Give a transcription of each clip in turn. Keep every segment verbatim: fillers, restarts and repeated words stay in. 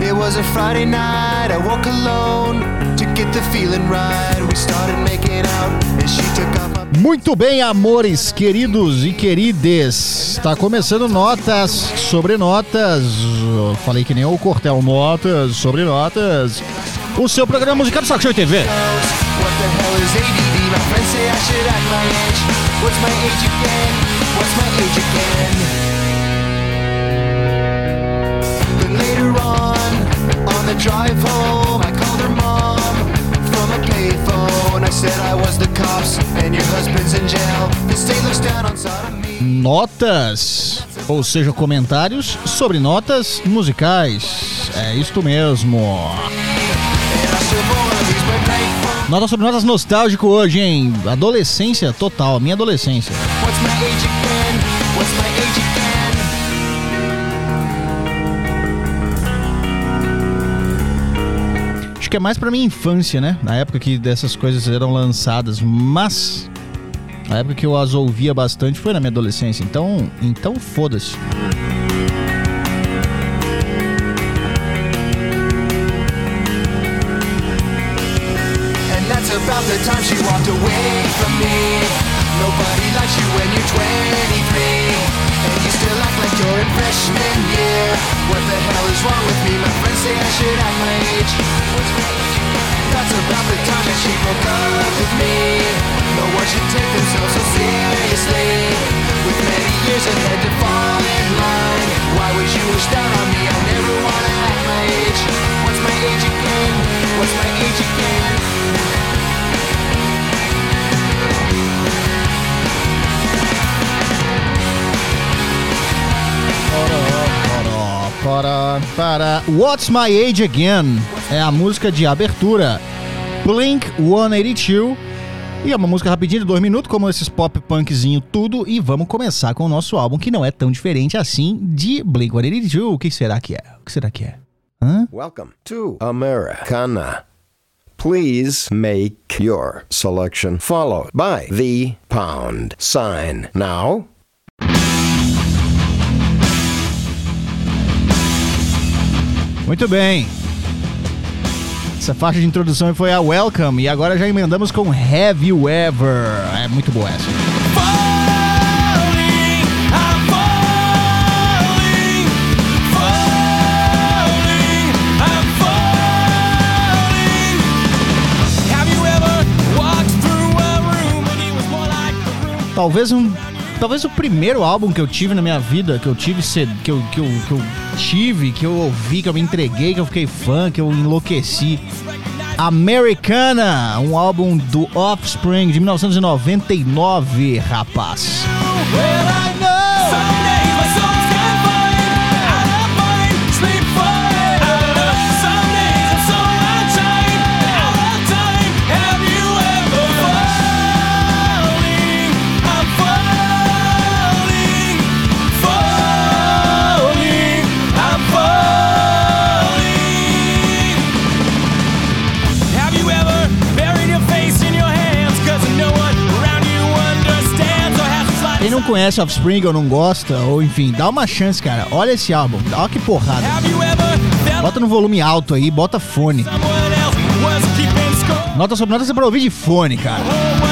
It was a Friday night, I woke alone to get the feeling right. We started making out and she took off my... Muito bem, amores, queridos e querides. Está começando Notas sobre Notas. Falei que nem o Cortel, Notas sobre Notas. O seu programa musical do Saco Cheio T V. What the hell is A D D? My friends say I should act my age. What's my age again? What's my age again? Then later on, on the drive home, I called her mom from a payphone. I said I was the cops and your husband's in jail. The state looks down on sodomy. Notas, ou seja, comentários sobre notas musicais. É isto mesmo. Notas sobre notas nostálgico hoje, hein? Adolescência total, minha adolescência. What's my age again? What's my age again? Acho que é mais pra minha infância, né? Na época que dessas coisas eram lançadas, mas a época que eu as ouvia bastante foi na minha adolescência, então, então foda-se. About the time she walked away from me. Nobody likes you when you're twenty-three, and you still act like you're in freshman year. What the hell is wrong with me? My friends say I should act my age. What's my age? That's about the time that she broke up with me. No one should take themselves so seriously. With many years ahead to fall in line, why would you wish that on me? I never wanna act my age. What's my age again? What's my age again? Para, para What's My Age Again é a música de abertura Blink cento e oitenta e dois. E é uma música rapidinha de dois minutos, como esses pop punkzinho tudo. E vamos começar com o nosso álbum, que não é tão diferente assim de Blink cento e oitenta e dois. O que será que é? O que será que é? Hã? Welcome to Americana. Please make your selection followed by the pound sign now. Muito bem. Essa faixa de introdução foi a Welcome. E agora já emendamos com Have You Ever. É muito boa essa. Falling, I'm falling, falling, I'm falling. Have you ever walked through a room and it was more like the room? Talvez um... Talvez o primeiro álbum que eu tive na minha vida, que eu tive, que eu, que, eu, que eu tive, que eu ouvi, que eu me entreguei, que eu fiquei fã, que eu enlouqueci. Americana, um álbum do Offspring de mil novecentos e noventa e nove, rapaz. Quem não conhece Offspring ou não gosta, ou enfim, dá uma chance, cara. Olha esse álbum, olha que porrada. Bota no volume alto aí, bota fone. Nota sobre nota, você pra ouvir de fone, cara.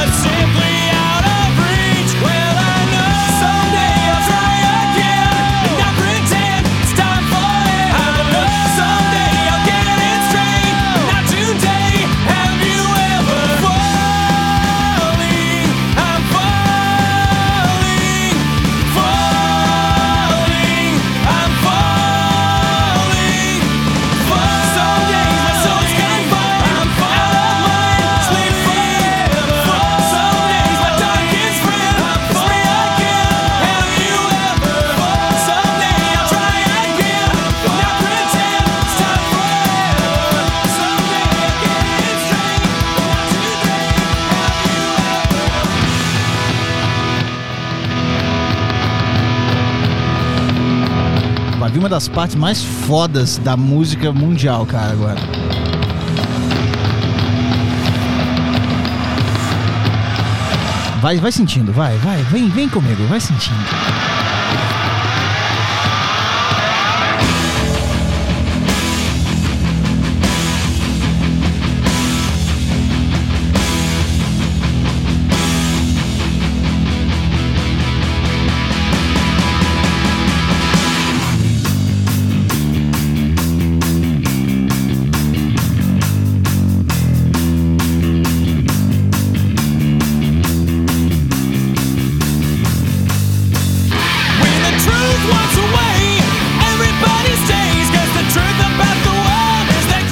Vai vir uma das partes mais fodas da música mundial, cara, agora. Vai, vai sentindo, vai, vai, vem, vem comigo, vai sentindo.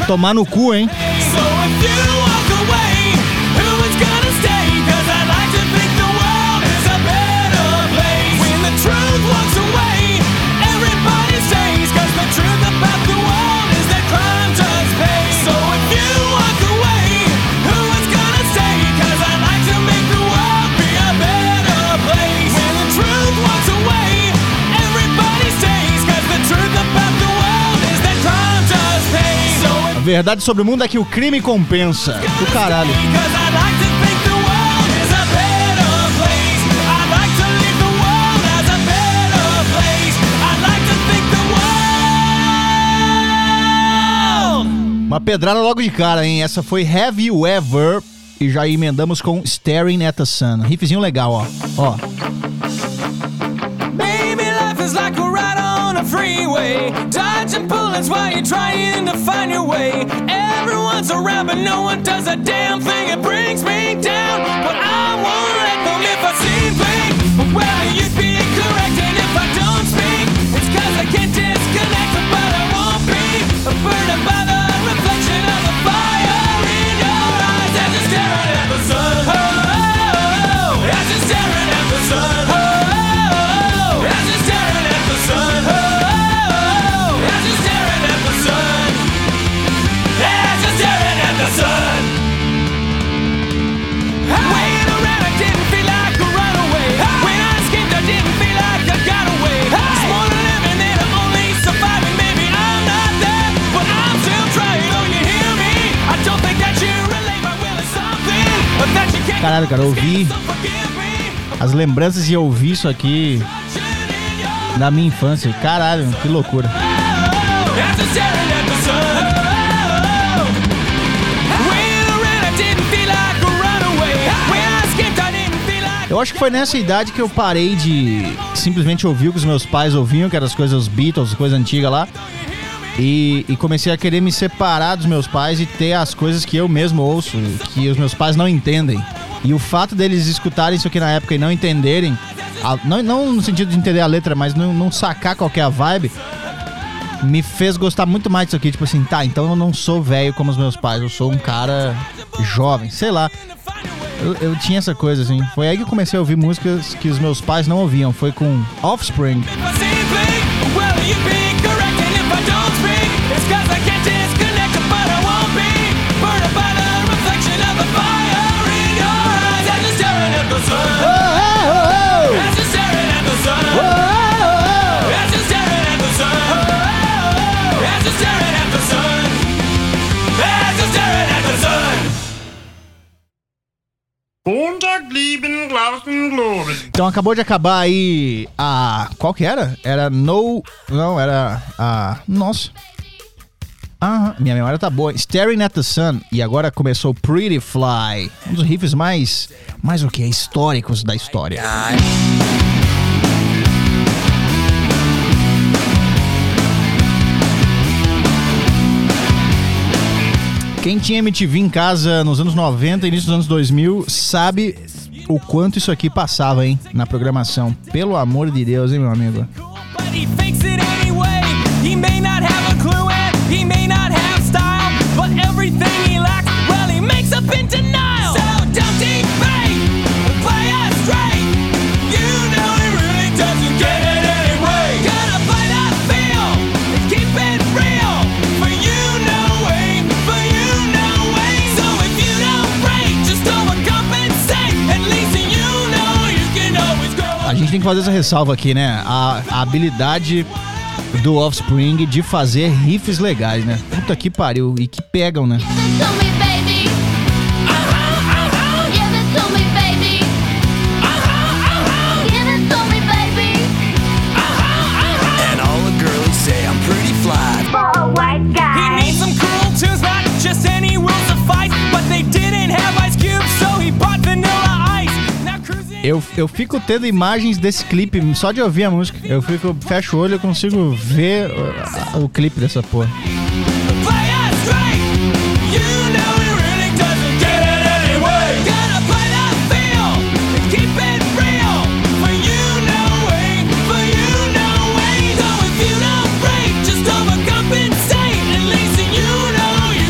tomar no cu, hein? So if you walk away, who is gonna stay? 'Cause I like to think the world is a better place. When the truth walks away, everybody stays. 'Cause the truth about the world is that crime does pay. So if you walk away, who is gonna stay? 'Cause I like to make the world be a better place. When the truth walks away, everybody stays. 'Cause the truth about the world is that crime does pay. So A verdade sobre o mundo é que o crime compensa. Do caralho. Because I like to think the world is a better place. I like to leave the world as a better place. I like to think the world. Uma pedrada logo de cara, hein? Essa foi Have You Ever? E já emendamos com Staring at the Sun. Riffzinho legal, ó. Ó. Baby, life is like a ride on a freeway. Dodging bullets while you're trying to find your way. Everyone's around, but no one does a damn thing. It brings me down, but I won't let them if I seem fake. Well, you'd be correct, and if I don't speak, it's 'cause I can't disconnect, but I won't be burdened by the reflection of the fire in your eyes as you're staring at the sun. Oh, oh, oh, as you're staring at the sun. Oh, oh, as you're staring at the sun. Oh, oh, as you're staring at the sun. As you're staring at the sun. Wait around, I didn't feel like a runaway. When I escaped, I didn't feel like I got away. It's more than living and I'm only surviving. Maybe I'm not there, but I'm still trying. Oh, you hear me? I don't think that you relate my will is something that you can't. Caralho, cara, eu ouvi So forgive me. as lembranças de ouvir isso aqui na minha infância. Caralho, que loucura. As you're staring at the sun. Wait around, I didn't feel like a runaway. When I escaped, I didn't feel like. Eu acho que foi nessa idade que eu parei de simplesmente ouvir o que os meus pais ouviam, que eram as coisas os Beatles, coisas antigas lá. E, e comecei a querer me separar dos meus pais e ter as coisas que eu mesmo ouço, que os meus pais não entendem. E o fato deles escutarem isso aqui na época e não entenderem, a- não, não no sentido de entender a letra, mas não, não sacar qual que é a vibe, me fez gostar muito mais disso aqui. Tipo assim, tá, então eu não sou velho como os meus pais, eu sou um cara jovem, sei lá. Eu, eu tinha essa coisa, assim. Foi aí que eu comecei a ouvir músicas que os meus pais não ouviam. Foi com Offspring. If I seem fake, well, you'd be correct. And if I don't speak, it's 'cause I can't disconnect, but I won't be burdened by the reflection of the fire in your eyes as you're staring at the sun. As you're staring at the sun. As you're staring at the sun. As you're staring at the sun. As you're staring at the sun. Unterblieben Glauben Globen. Então acabou de acabar aí a... Qual que era? Era No... Não, era a... Nossa. Ah, minha memória tá boa. Staring at the Sun. E agora começou Pretty Fly. Um dos riffs mais... Mais o que? Históricos da história. Quem tinha M T V em casa nos anos noventa, início dos anos dois mil, sabe o quanto isso aqui passava, hein? Na programação. Pelo amor de Deus, hein, meu amigo? But he fakes it anyway. He may not have a clue and he may not have style, but everything he lacks, well, he makes up in denial. So don't defame, play us straight. You know he really doesn't get it anyway. Gotta play that feel and keep it real. For you know way, for you know way. So if you don't break, just overcompensate. At least you know you can always go. A gente tem que fazer essa ressalva aqui, né? A, a habilidade do Offspring de fazer riffs legais, né? Puta que pariu. E que pegam, né? Give it to me, baby. Give it to me, baby. Give it to me, baby. And all the girlies say I'm pretty fly. For a white He guy. needs some cool tunes, not just any will suffice. But they didn't have Ice Cube, so he bought Vanilla Ice. Now cruising. Eu, eu fico tendo imagens desse clipe só de ouvir a música. Eu fico, fecho o olho e consigo ver uh, o clipe dessa porra. Play us straight. You know he really doesn't get it anyway. Gotta play that feel and keep it real. For you know way, for you know way. So if you don't break, just overcompensate. At least you know you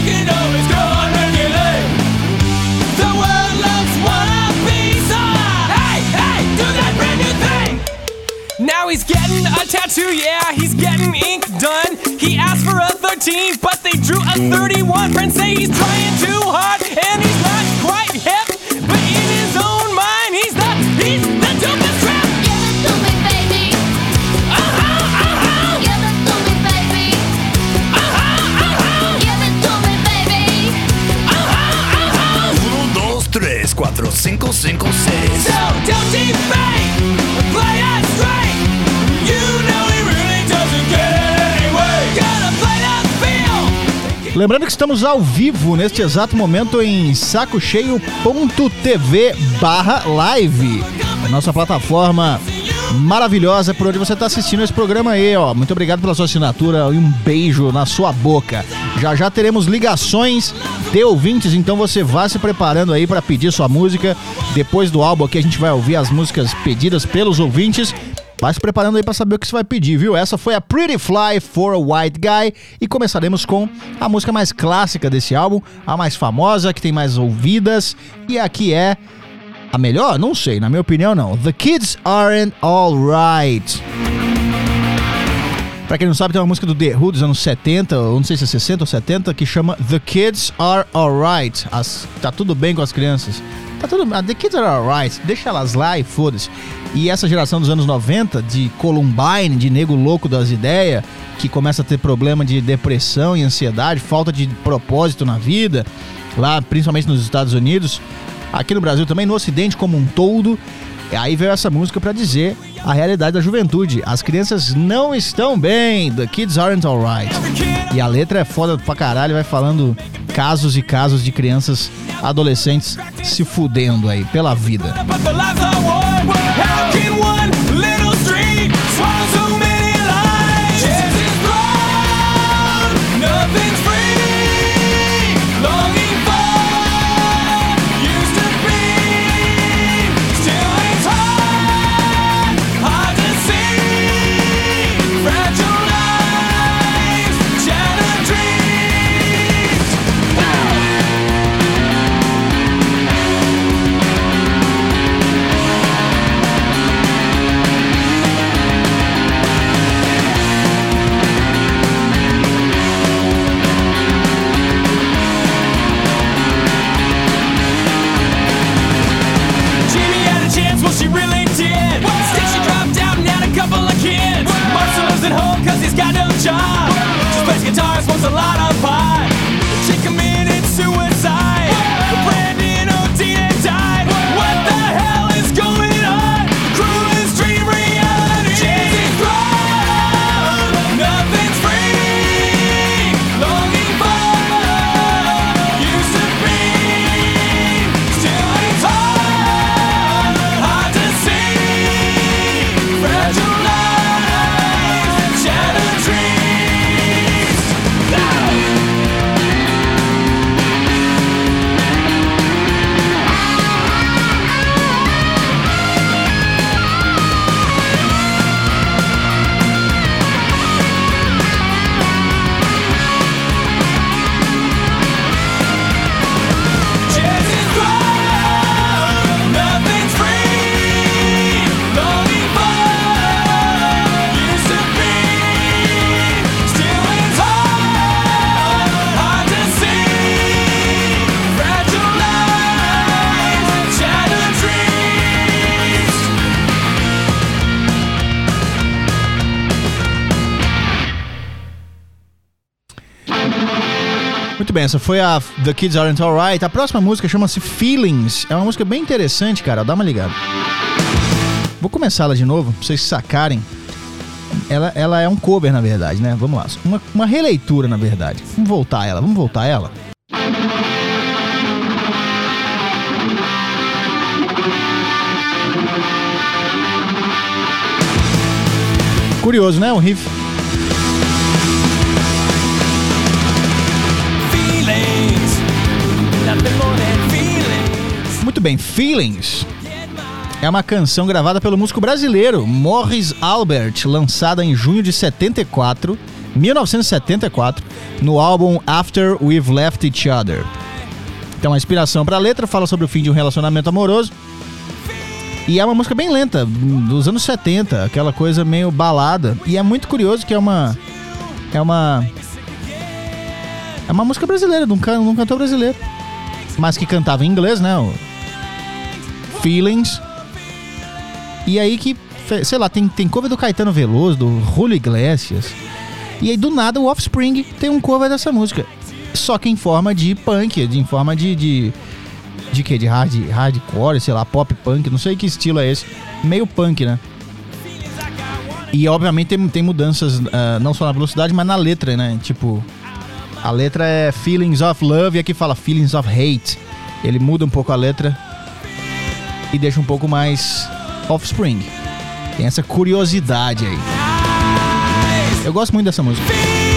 twenty-two, yeah, he's getting ink done. He asked for a thirteen, but they drew a thirty-one. Friends say he's trying too hard, and he's not quite hip. But in his own mind, he's the, he's the dopest trap. Give it to me, baby. Uh-huh, uh-huh, Give it to me, baby. uh-huh, uh-huh, Give it to me, baby. uh-huh, uh-huh. Uno, dos, tres, cuatro, cinco, cinco, seis. So don't defame, play it straight. You know he really doesn't get it anyway. Gotta play that field. Lembrando que estamos ao vivo neste exato momento em sacocheio.tv barra live. A nossa plataforma maravilhosa por onde você está assistindo esse programa aí, ó. Muito obrigado pela sua assinatura e um beijo na sua boca. Já já teremos ligações de ouvintes, então você vá se preparando aí para pedir sua música. Depois do álbum aqui a gente vai ouvir as músicas pedidas pelos ouvintes. Vai se preparando aí pra saber o que você vai pedir, viu? Essa foi a Pretty Fly for a White Guy. E começaremos com a música mais clássica desse álbum, a mais famosa, que tem mais ouvidas. E aqui é a melhor? Não sei, na minha opinião não. The Kids Aren't Alright. Pra quem não sabe, tem uma música do The Who dos anos setenta, ou não sei se é sessenta ou setenta, que chama The Kids Are Alright. As, tá tudo bem com as crianças. Tá tudo bem, The Kids Are Alright, deixa elas lá e foda-se. E essa geração dos anos noventa, de Columbine, de nego louco das ideias, que começa a ter problema de depressão e ansiedade, falta de propósito na vida, lá principalmente nos Estados Unidos, aqui no Brasil também, no Ocidente como um todo. Aí veio essa música pra dizer a realidade da juventude. As crianças não estão bem, The Kids Aren't Alright. E a letra é foda pra caralho, vai falando casos e casos de crianças, adolescentes se fudendo aí pela vida. But the lives are war. How can one little street swallow so many lives? Chance is gone, nothing's free. Longing for used to be. Still it's hard, hard to see. Fragile lives, shattered dreams. Jamie had a chance, well she really did. Instead she dropped out and had a couple of kids. Marcel lives at home cause he's got no job. Just plays guitar, smokes a lot of pot. The chick committed suicide. Brandon O'Dean died. What the hell is going on? Cruelest dream reality. Chance is gone, nothing's free. Longing for used to be. Still it's hard, hard to see. Fragile lives, shattered dreams. Chance is gone, nothing's free. Longing for used to be. Still it's hard, hard to see. Fragile lives, shattered dreams. Muito bem, essa foi a The Kids Aren't Alright. A próxima música chama-se Feelings. É uma música bem interessante, cara. Dá uma ligada. Vou começar ela de novo, pra vocês sacarem. Ela, ela é um cover, na verdade, né? Vamos lá. Uma, uma releitura, na verdade. Vamos voltar a ela. Vamos voltar a ela. Curioso, né? O riff. Feelings, nothing more than feelings. Muito bem, Feelings é uma canção gravada pelo músico brasileiro Morris Albert, lançada em junho de setenta e quatro, mil novecentos e setenta e quatro, no álbum After We've Left Each Other. Então a inspiração para a letra fala sobre o fim de um relacionamento amoroso E é uma música bem lenta, dos anos setenta, aquela coisa meio balada. E é muito curioso que é uma... É uma... É uma música brasileira, de um, can, de um cantor brasileiro. Mas que cantava em inglês, né? O Feelings. E aí que, sei lá, tem, tem cover do Caetano Veloso, do Julio Iglesias. E aí do nada o Offspring tem um cover dessa música. Só que em forma de punk, de, em forma de... de De que? De hard, hardcore, sei lá, pop punk, não sei que estilo é esse. Meio punk, né? E obviamente tem, tem mudanças, uh, não só na velocidade, mas na letra, né? Tipo, a letra é Feelings of Love e aqui fala Feelings of Hate. Ele muda um pouco a letra e deixa um pouco mais Offspring. Tem essa curiosidade aí. Eu gosto muito dessa música.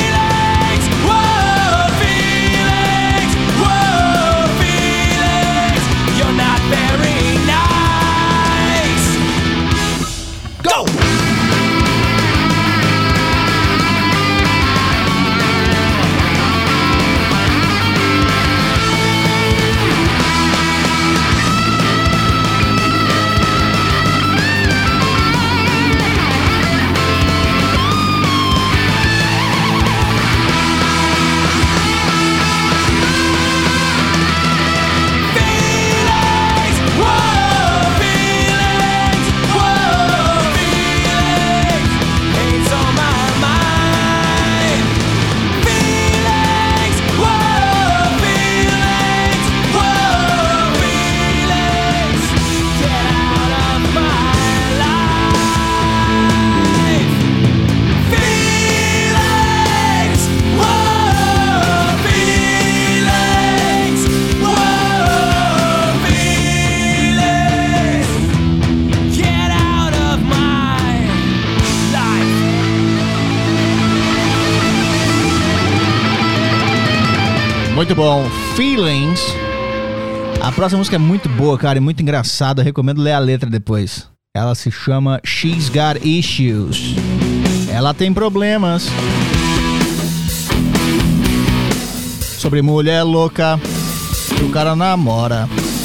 Muito bom, Feelings. A próxima música é muito boa, cara, e muito engraçada. Eu recomendo ler a letra depois. Ela se chama She's Got Issues. Ela tem problemas. Sobre mulher louca que o cara namora.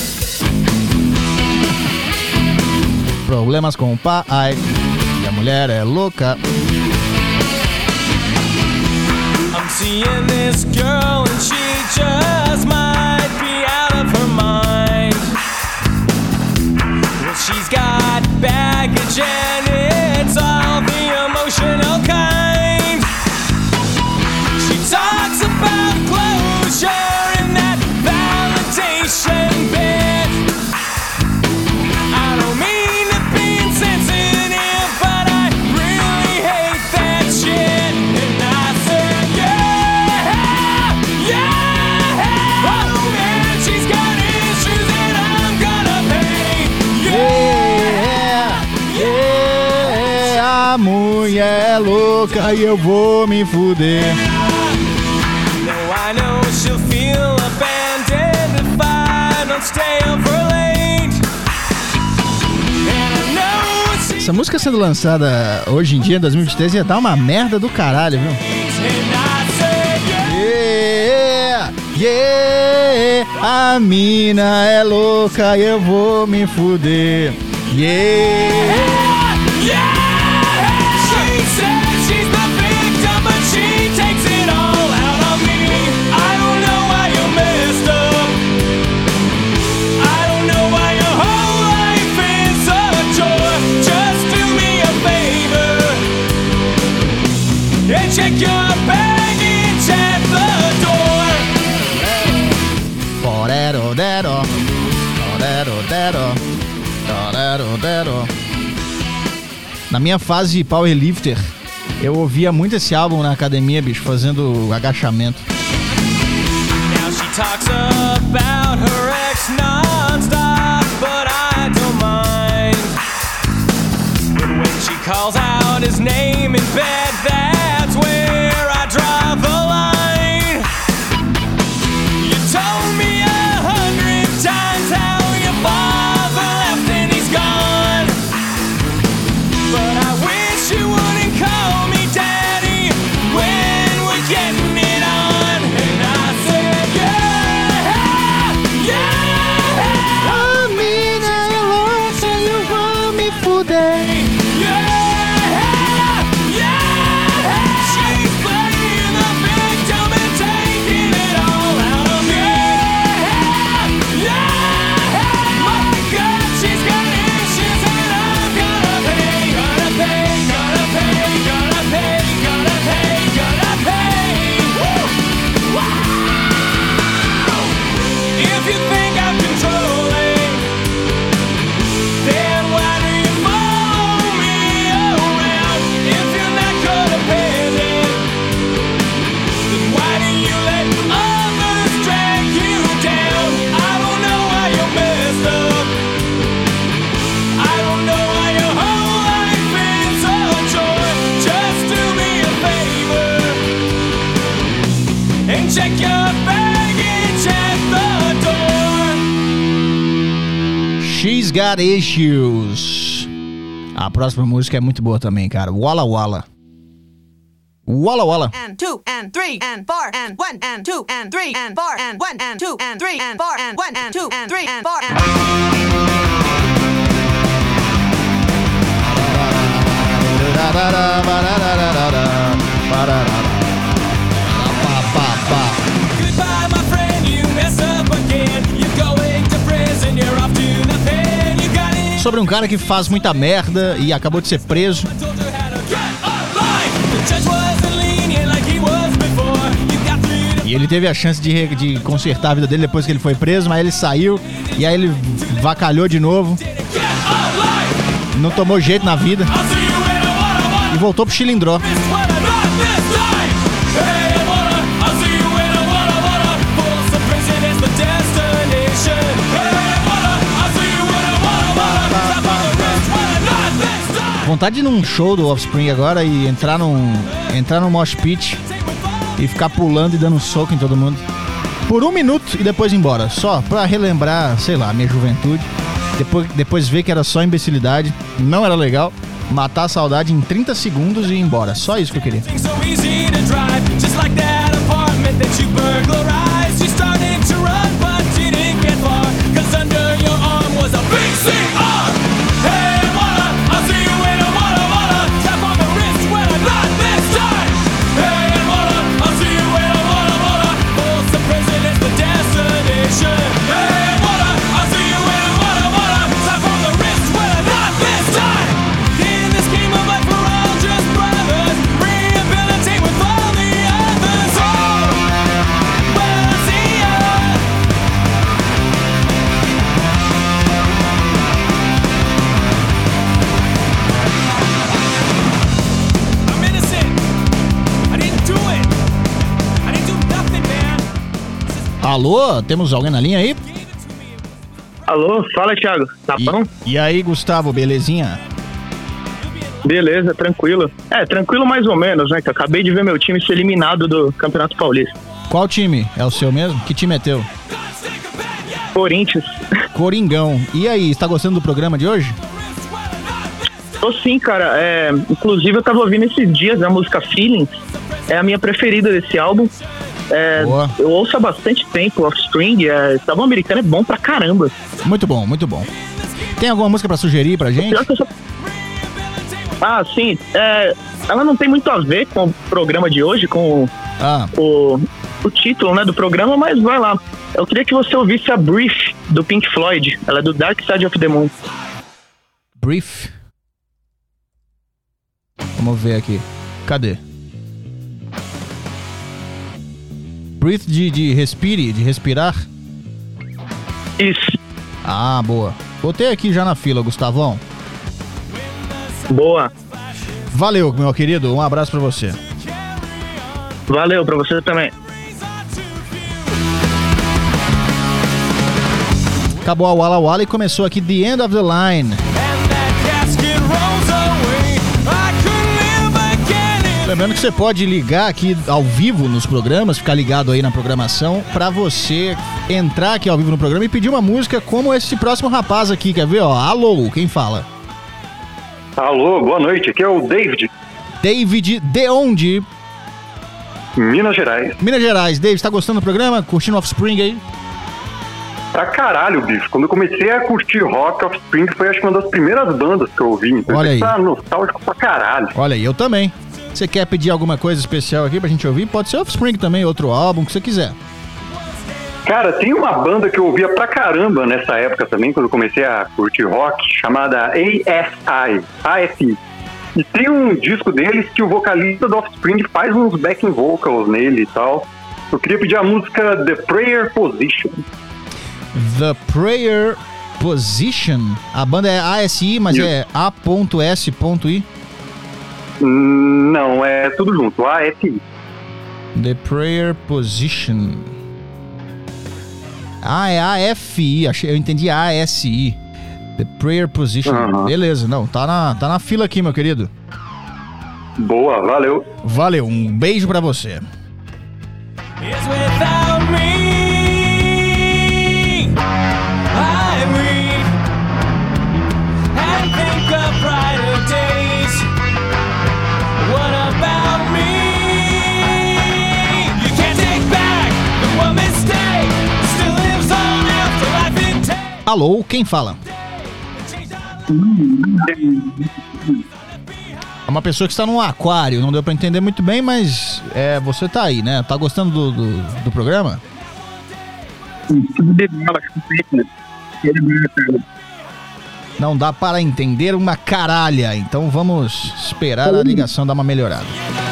Problemas com o pai. E a mulher é louca. I'm seeing this girl and she just might be out of her mind. Well, she's got baggage and it's all the emotional kind. She talks about closure and that validation bit. I don't mean to be insensitive, but I really hate that shit. And I said, yeah, yeah, oh man, she's got issues and I'm gonna pay. Yeah, yeah, a mulher é louca e eu vou me fuder. No, I know she'll feel abandoned if I don't stay up for late. And I know she Essa música sendo lançada hoje em dia, em dois mil e vinte e três, ia dar uma merda do caralho, viu? and I said, Yeah, yeah. yeah, a mina é louca e eu vou me fuder. Yeah, Yeah! She says she's the victim, but she takes it all out on me. I don't know why you messed up. I don't know why your whole life is a chore. Just do me a favor and check your baggage at the door. Porero, dero, porero, dero, porero, dero. Na minha fase powerlifter, eu ouvia muito esse álbum na academia, bicho, fazendo agachamento. Now she talks about her ex non-stop, but I don't mind. But when she calls out his name in bed, that's where I draw the line. You told me a hundred times how your father left and he's gone. But I wish you wouldn't call me daddy when we're getting it on. And I said, yeah, She's Got Issues. A próxima música é muito boa também, cara. Walla Walla. Walla Walla. And two and three and four and one and two and three and four and one and two and three and four and one and two and three and four and Goodbye, my friend, you mess up again. You're going to prison, you're off to the pen. You got it. Sobre um cara que faz muita merda e acabou de ser preso. I told you how to get online. The judge wasn't lenient like he was before. You got through to E ele teve a chance de, re- de consertar a vida dele depois que ele foi preso, mas ele saiu e aí ele vacalhou de novo, get online. não tomou jeito na vida I'll see you in a one-on-one. e voltou pro chilindró. This one and not this time. Hey, wanna, I'll see you in a one-on-one. Folsom Prison is the destination. Hey, wanna, I'll see you in a one-on-one. Tap on the wrist, one and not this time. Vontade de ir num show do Offspring agora e entrar num, entrar num mosh pit e ficar pulando e dando soco em todo mundo. Por um minuto e depois ir embora. Só pra relembrar, sei lá, minha juventude. Depois, depois ver que era só imbecilidade, não era legal. Matar a saudade em trinta segundos e ir embora. Só isso que eu queria. So easy to drive, just like that apartment that you burglarized. You started to run, but didn't get far, 'cause under your arm was a big C R. Hey, wanna, I'll see you in a wanna, wanna. Tap on the wrist, well, not this time. Hey, wanna, I'll see you in a wanna, wanna. Folsom Prison is the destination. Hey, wanna, I'll see you in a wanna, wanna. Tap on the wrist, well, not this time. In this game of life, we're all just brothers. Rehabilitate with all the others. Oh, well, I see ya. I'm innocent. I didn't do it. I didn't do nothing, man. Alô, temos alguém na linha aí? Alô, fala, Thiago. Tá E, bom? e aí, Gustavo, belezinha? Beleza, tranquilo. É, tranquilo mais ou menos, né? Que eu acabei de ver meu time ser eliminado do Campeonato Paulista. Qual time? É o seu mesmo? Que time é teu? Corinthians. Coringão. E aí, está gostando do programa de hoje? Tô sim, cara. É, inclusive, eu tava ouvindo esses dias a música Feelings. É a minha preferida desse álbum. É, Boa. eu ouço há bastante tempo Offspring. É, esse álbum americano é bom pra caramba. Muito bom, muito bom. Tem alguma música pra sugerir pra gente? Pior que eu só- Ah, sim. É, ela não tem muito a ver com o programa de hoje, com Ah, o, o título, né, do programa, mas vai lá. Eu queria que você ouvisse a Brief, do Pink Floyd. Ela é do Dark Side of the Moon. Brief. Vamos ver aqui. Cadê? Breathe de, de respire, de respirar. Isso. Ah, boa. Botei aqui já na fila, Gustavão. Boa. Valeu, meu querido. Um abraço pra você. Valeu pra você também. Acabou a Walla Walla e começou aqui The End of the Line. And that casket rolls away. I could live again in Lembrando que você pode ligar aqui ao vivo nos programas, ficar ligado aí na programação, pra você entrar aqui ao vivo no programa e pedir uma música como esse próximo rapaz aqui, quer ver? Ó, alô, quem fala? Alô, boa noite, aqui é o David, David, de onde? Minas Gerais. Minas Gerais. David, tá gostando do programa? Curtindo Offspring aí? Pra caralho, bicho. Quando eu comecei a curtir rock, Offspring foi acho que uma das primeiras bandas que eu ouvi. Então Olha aí. tá nostálgico pra caralho. Olha aí, eu também. Você quer pedir alguma coisa especial aqui pra gente ouvir? Pode ser Offspring também, outro álbum, que você quiser. Cara, tem uma banda que eu ouvia pra caramba nessa época também, quando eu comecei a curtir rock, chamada A S I, A S I. E tem um disco deles que o vocalista do Offspring faz uns backing vocals nele e tal. Eu queria pedir a música The Prayer Position. The Prayer Position. A banda é A S I, mas Isso. é A S I. Hum, Não, é tudo junto, A S I. The Prayer Position. Ah, é A F I. Achei, eu entendi A S I. The Prayer Position. Aham. Beleza, não, tá na, tá na fila aqui, meu querido. Boa, valeu. Valeu, um beijo pra você. is without me. I read Alô, quem fala? É uma pessoa que está num aquário, não deu pra entender muito bem, mas é, você tá aí, né? Tá gostando do, do, do programa? Não dá para entender uma caralha, então vamos esperar a ligação dar uma melhorada.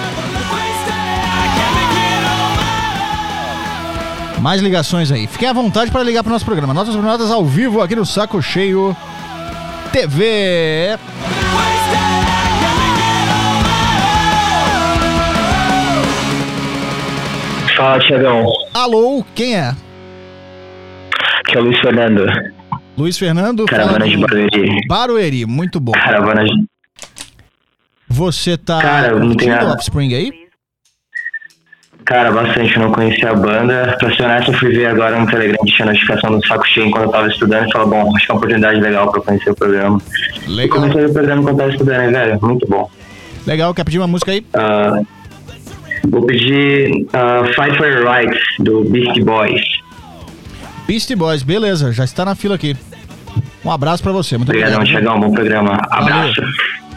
Mais ligações aí. Fiquem à vontade para ligar para o nosso programa. Notas notas ao vivo aqui no Saco Cheio T V. Fala, Tiagão. Alô, quem é? Aqui é o Luiz Fernando. Luiz Fernando. Caravana de Barueri. Barueri, muito bom. Caravana de... Você tá Cara, não tem nada. Offspring aí? Cara, bastante, eu não conhecia a banda. Pra ser honesto, eu fui ver agora no Telegram que tinha notificação do Saco Cheio enquanto eu tava estudando e falei, bom, acho que é uma oportunidade legal pra conhecer o programa. Legal. E comecei a ver o programa enquanto eu tava estudando, né, velho? Muito bom. Legal, quer pedir uma música aí? Uh, vou pedir uh, Fight for Your Rights, do Beastie Boys. Beastie Boys, beleza, já está na fila aqui. Um abraço pra você, muito obrigado. Obrigadão, Tiagão, bom programa. Abraço. Valeu.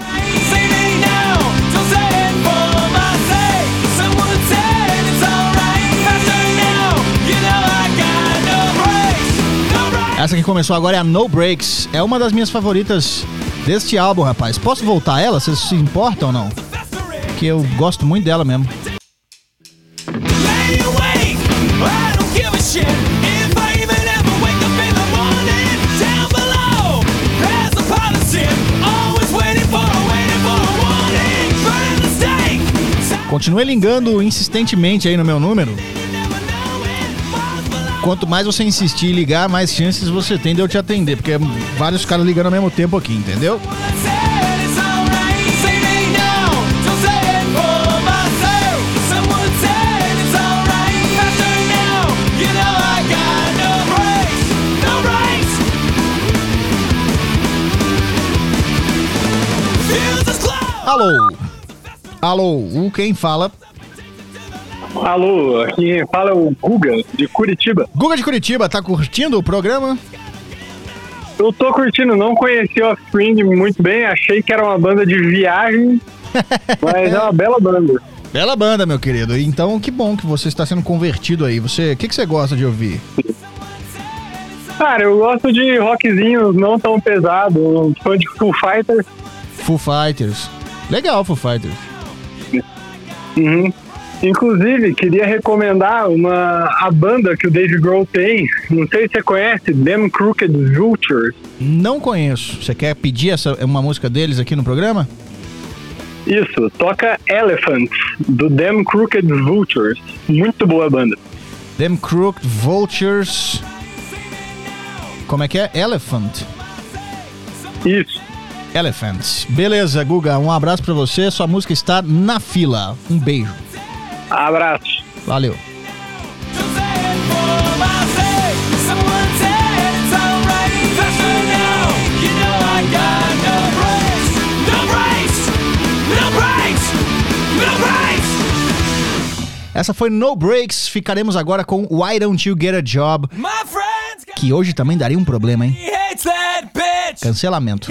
Essa que começou agora é a No Breaks. É uma das minhas favoritas deste álbum, rapaz. Posso voltar a ela? Vocês se importam ou não? Porque eu gosto muito dela mesmo. Continue ligando insistentemente aí no meu número. Quanto mais você insistir e ligar, mais chances você tem de eu te atender, porque vários caras ligando ao mesmo tempo aqui, entendeu? Alô? Alô, quem fala? Alô, aqui fala o Guga, de Curitiba. Guga de Curitiba, tá curtindo o programa? Eu tô curtindo, não conheci o Offspring muito bem, achei que era uma banda de viagem, mas é uma bela banda. Bela banda, meu querido. Então, que bom que você está sendo convertido aí. Você, o que, que você gosta de ouvir? Cara, eu gosto de rockzinho não tão pesado, um fã de Foo Fighters. Foo Fighters. Legal, Foo Fighters. Uhum. Inclusive, queria recomendar uma, a banda que o Dave Grohl tem. Não sei se você conhece, Them Crooked Vultures. Não conheço. Você quer pedir essa, uma música deles aqui no programa? Isso, toca Elephants, do Them Crooked Vultures. Muito boa banda. Them Crooked Vultures. Como é que é? Elephant. Isso. Elephants. Beleza, Guga, um abraço pra você. Sua música está na fila. Um beijo. Abraço. Valeu. Essa foi No Breaks. Ficaremos agora com Why Don't You Get a Job, que hoje também daria um problema, hein? Cancelamento.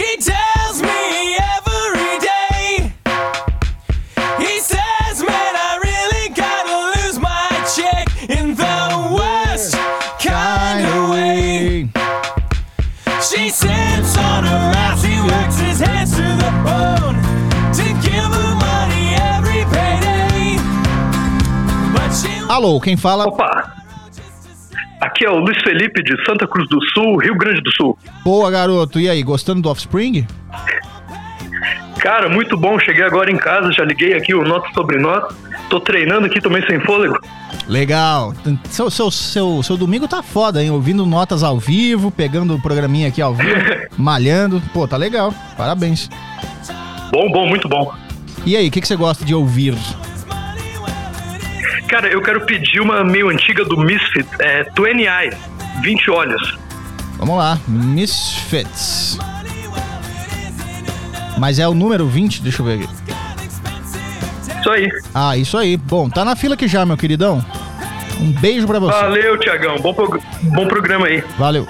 She sits on her ass, he works his hands to the bone to give her money every payday. But she... Alô, quem fala? Opa! Aqui é o Luiz Felipe de Santa Cruz do Sul, Rio Grande do Sul. Boa, garoto. E aí, gostando do Offspring? Cara, muito bom. Cheguei agora em casa, já liguei aqui o Nota sobre Nota. Tô treinando aqui, tô meio sem fôlego. Legal. Seu, seu, seu, seu domingo tá foda, hein? Ouvindo notas ao vivo, pegando o programinha aqui ao vivo, malhando. Pô, tá legal. Parabéns. Bom, bom, muito bom. E aí, o que, que você gosta de ouvir? Cara, eu quero pedir uma meio antiga do Misfits, é vinte Eyes, vinte Olhos. Vamos lá, Misfits. Mas é o número vinte? Deixa eu ver aqui. Isso aí. Ah, isso aí. Bom, tá na fila aqui já, meu queridão. Um beijo pra você. Valeu, Tiagão. Bom, prog- bom programa aí. Valeu.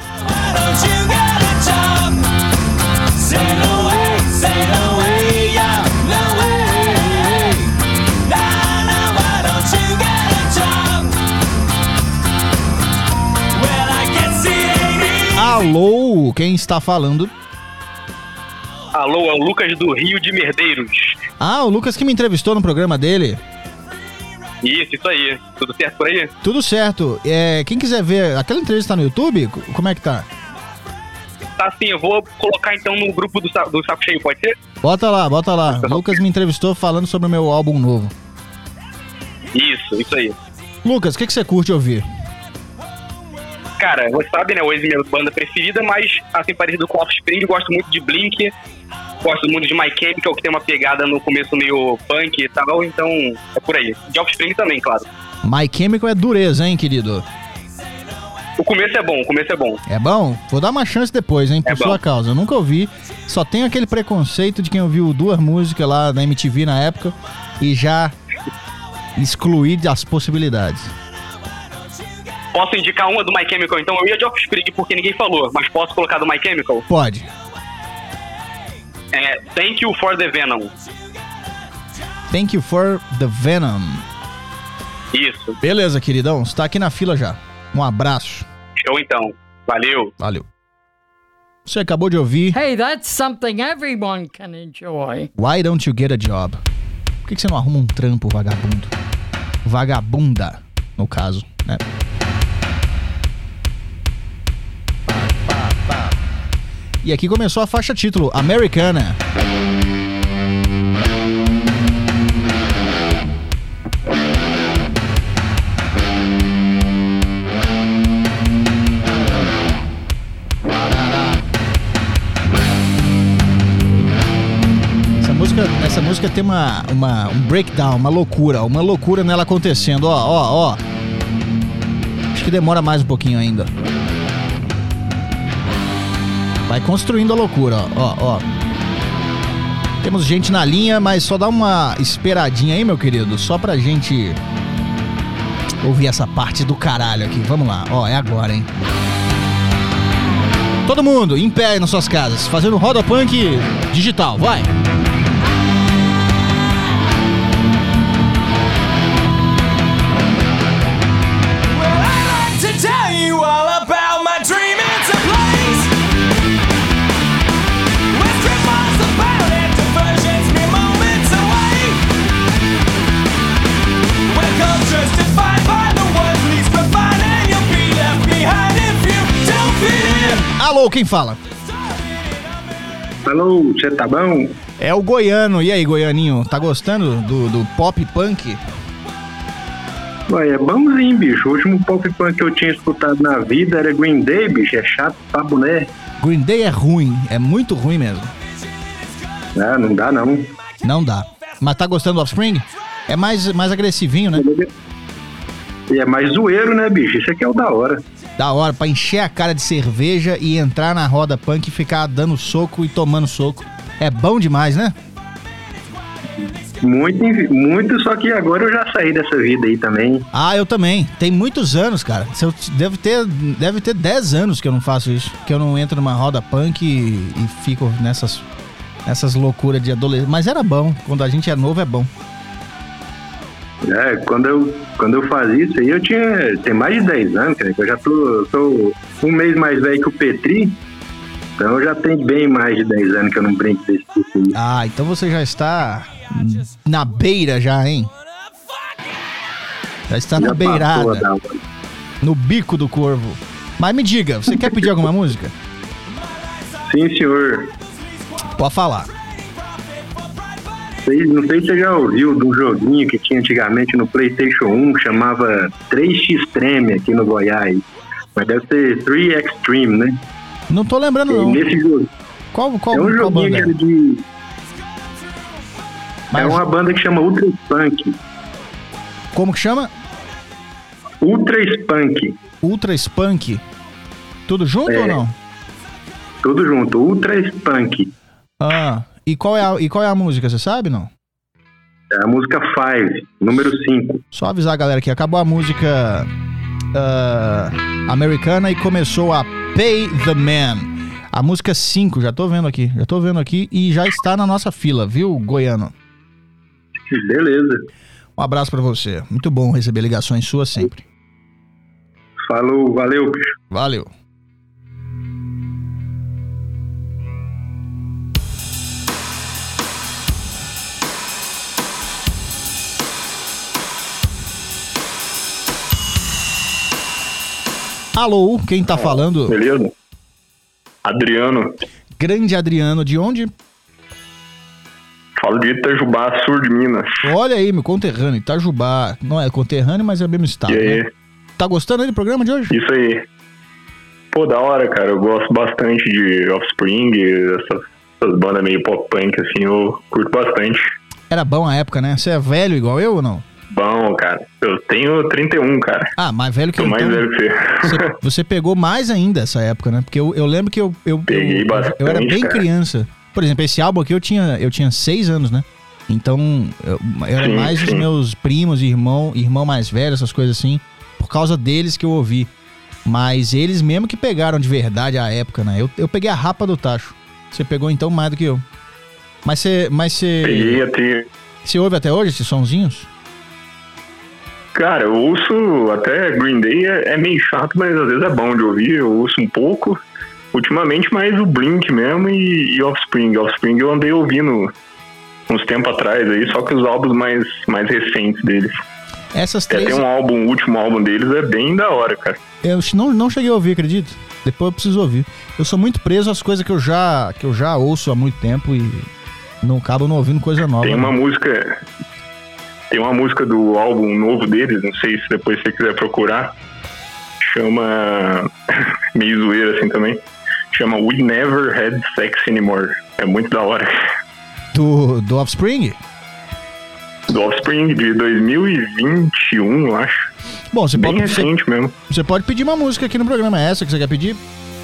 Alô, quem está falando? Alô, é o Lucas do Rio de Merdeiros. Ah, o Lucas que me entrevistou no programa dele. Isso, isso aí. Tudo certo por aí? Tudo certo. É, quem quiser ver, aquela entrevista tá no YouTube? Como é que tá? Tá sim, eu vou colocar então no grupo do, sa- do Saco Cheio, pode ser? Bota lá, bota lá. O Lucas me entrevistou falando sobre o meu álbum novo. Isso, isso aí. Lucas, o que, que você curte ouvir? Cara, você sabe, né, o Oasis é minha banda preferida, mas assim, parecido com Offspring, eu gosto muito de Blink, gosto muito de My Chemical, que tem uma pegada no começo meio punk e tal, então é por aí. De Offspring também, claro. My Chemical é dureza, hein, querido? O começo é bom, o começo é bom. É bom? Vou dar uma chance depois, hein, por É sua bom. causa. Eu nunca ouvi, só tenho aquele preconceito de quem ouviu duas músicas lá na M T V na época e já excluí das possibilidades. Posso indicar uma do My Chemical, então? Eu ia de Offspring porque ninguém falou, mas posso colocar do My Chemical? Pode. É Thank You for the Venom. Thank you for the Venom. Isso. Beleza, queridão, você tá aqui na fila já. Um abraço. Show então. Valeu. Valeu. Você acabou de ouvir Hey, that's something everyone can enjoy. Why Don't You Get a Job? Por que que você não arruma um trampo, vagabundo? Vagabunda, no caso, né? E aqui começou a faixa título, Americana. Essa música, essa música tem uma, uma, um breakdown, uma loucura, uma loucura nela acontecendo, ó, ó, ó. Acho que demora mais um pouquinho ainda. Vai construindo a loucura, ó, ó, ó. Temos gente na linha, mas só dá uma esperadinha aí, meu querido, só pra gente ouvir essa parte do caralho aqui. Vamos lá, ó, é agora, hein? Todo mundo em pé aí nas suas casas, fazendo roda punk digital, vai! To tell you all about my dream, it's a place where strip malls about and diversions mere moments away, where culture's defined by the ones least refined, and you'll be left behind if you don't fit in. Alô, quem fala? Alô, você tá bom? É o Goiano. E aí, Goianinho, tá gostando do, do pop punk? Ué, é bonzinho, bicho. O último pop punk que eu tinha escutado na vida era Green Day, bicho. É chato pra boné. Green Day é ruim, é muito ruim mesmo. Ah, não dá não. Não dá. Mas tá gostando do Offspring? É mais, mais agressivinho, né? E é mais zoeiro, né, bicho? Isso aqui é o da hora. Da hora, pra encher a cara de cerveja e entrar na roda punk e ficar dando soco e tomando soco. É bom demais, né? Muito, muito, só que agora eu já saí dessa vida aí também. Ah, eu também. Tem muitos anos, cara. Eu, deve ter deve ter dez anos que eu não faço isso. Que eu não entro numa roda punk e, e fico nessas, nessas loucuras de adolescente. Mas era bom. Quando a gente é novo, é bom. É, quando eu, quando eu fazia isso aí, eu tinha tem mais de dez anos, cara. Eu já tô, tô um mês mais velho que o Petri. Então eu já tenho bem mais de dez anos que eu não brinco desse tipo aí. Ah, então você já está na beira já, hein? Já está Já na beirada. passou, Adão. No bico do corvo. Mas me diga, você quer pedir alguma música? Sim, senhor. Pode falar. Sei- Não sei se você já ouviu de um joguinho que tinha antigamente no PlayStation um, chamava três x Extreme aqui no Goiás. Mas deve ser três Extreme, né? Não tô lembrando, E não. nesse jogo. Qual, qual, é um qual joguinho banda que é? era de. Mas- É uma banda que chama Ultra Spunk. Como que chama? Ultra Spunk. Ultra Spunk. Tudo junto É. ou não? Tudo junto, Ultra Spunk. Ah, e qual é a, e qual é a música, você sabe, não? É a música Five, número cinco. Só avisar a galera que acabou a música uh, americana e começou a Pay the Man. A música cinco, já tô vendo aqui, já tô vendo aqui e já está na nossa fila, viu, Goiano? Beleza. Um abraço pra você. Muito bom receber ligações suas sempre. Falou, valeu, bicho. Valeu. Alô, quem tá falando? Beleza? Adriano. Grande Adriano, de onde? Falo de Itajubá, sul de Minas. Olha aí, meu conterrâneo, Itajubá. Não é conterrâneo, mas é o mesmo estado. E aí? Né? Tá gostando aí do programa de hoje? Isso aí. Pô, da hora, cara. Eu gosto bastante de Offspring, essas, essas bandas meio pop punk, assim, eu curto bastante. Era bom a época, né? Você é velho igual eu ou não? Bom, cara. Eu tenho trinta e um, cara. Ah, mais velho que Tô eu. mais então, velho que você. você. Você pegou mais ainda essa época, né? Porque eu, eu lembro que eu... eu Peguei eu, bastante, eu era bem cara. criança. Por exemplo, esse álbum aqui eu tinha, eu tinha seis anos, né? Então, eu, eu era Sim, mais sim. os meus primos, irmão, irmão mais velho, essas coisas assim. Por causa deles que eu ouvi. Mas eles mesmo que pegaram de verdade a época, né? Eu, eu peguei a rapa do tacho. Você pegou então mais do que eu. Mas você... Mas você... Peguei até... Você ouve até hoje esses sonzinhos? Cara, eu ouço até Green Day, é, é meio chato, mas às vezes é bom de ouvir, eu ouço um pouco. Ultimamente mais o Blink mesmo e, e Offspring. Offspring eu andei ouvindo uns tempos atrás aí, só que os álbuns mais, mais recentes deles. Essas Até três... tem um álbum, o último álbum deles é bem da hora, cara. Eu não, não cheguei a ouvir, acredito. Depois eu preciso ouvir. Eu sou muito preso às coisas que eu já, que eu já ouço há muito tempo e não acabo não ouvindo coisa nova. Tem uma né? música... Tem uma música do álbum novo deles, não sei se depois você quiser procurar. Chama... meio zoeira assim também. Chama We Never Had Sex Anymore. É muito da hora. Do, do Offspring? Do Offspring, de dois mil e vinte e um, eu acho. Bom, você Bem pode, recente você, mesmo. Você pode pedir uma música aqui no programa. É essa que você quer pedir?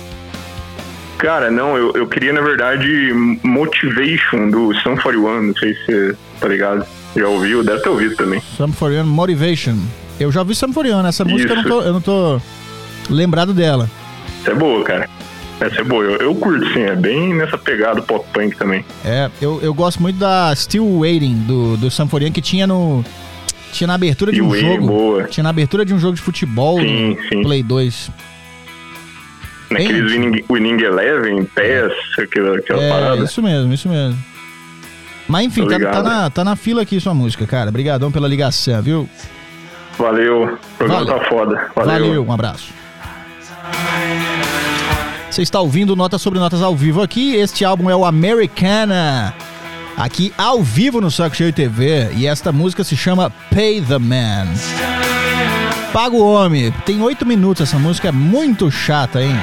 Cara, não, eu, eu queria, na verdade, Motivation, do Sum quarenta e um. Não sei se você tá ligado. Já ouviu? Deve ter ouvido também. Sum quarenta e um, Motivation. Eu já ouvi Sum quarenta e um. Essa música eu não, tô, eu não tô lembrado dela. Essa é boa, cara. Essa é boa. Eu, eu curto, sim. É bem nessa pegada pop punk também. É, eu, eu gosto muito da Still Waiting, do, do Sum quarenta e um, que tinha no... Tinha na abertura de um Still Waiting, jogo. boa. Tinha na abertura de um jogo de futebol Sim, no sim. Play dois. Naqueles Winning, Winning Eleven, P E S, aquela, aquela É, parada. isso mesmo, isso mesmo. Mas enfim, Tô tá, ligado. tá na, tá na fila aqui sua música, cara. Obrigadão pela ligação, viu? Valeu. O programa Valeu. tá foda. Valeu. Valeu, um abraço. Você está ouvindo Notas sobre Notas ao vivo aqui. Este álbum é o Americana, aqui ao vivo no Saco Cheio T V. E esta música se chama Pay the Man. Paga o homem. Tem oito minutos essa música, é muito chata, hein?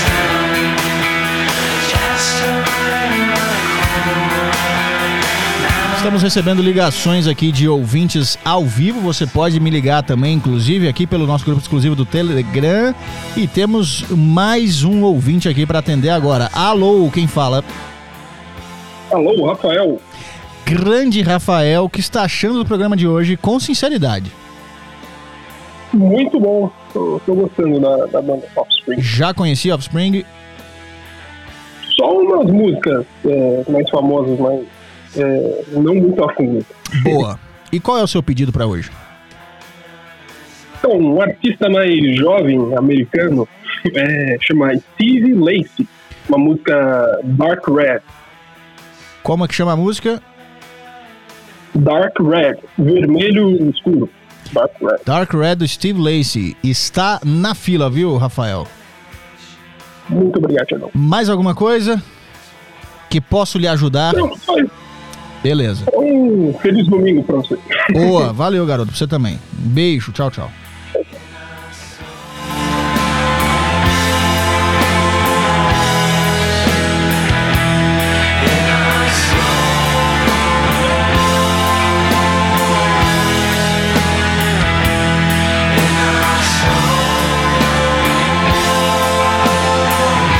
Estamos recebendo ligações aqui de ouvintes ao vivo. Você pode me ligar também, inclusive, aqui pelo nosso grupo exclusivo do Telegram. E temos mais um ouvinte aqui para atender agora. Alô, quem fala? Alô, Rafael. Grande Rafael, o que está achando do programa de hoje, com sinceridade? Muito bom. Tô, tô gostando da, da banda Offspring. Já conheci Offspring? Só umas músicas é, mais famosas, mas é, não muito a fundo. Boa. E qual é o seu pedido para hoje? Então, um artista mais jovem, americano, é, chama Steve Lacy. Uma música Dark Red. Como é que chama a música? Dark Red. Vermelho escuro. Dark Red. Dark Red do Steve Lacy. Está na fila, viu, Rafael? Muito obrigado, Tiagão. Mais alguma coisa que posso lhe ajudar? Não, só isso. Beleza. Um feliz domingo pra você. Boa, valeu, garoto. Pra você também. Beijo, tchau, tchau.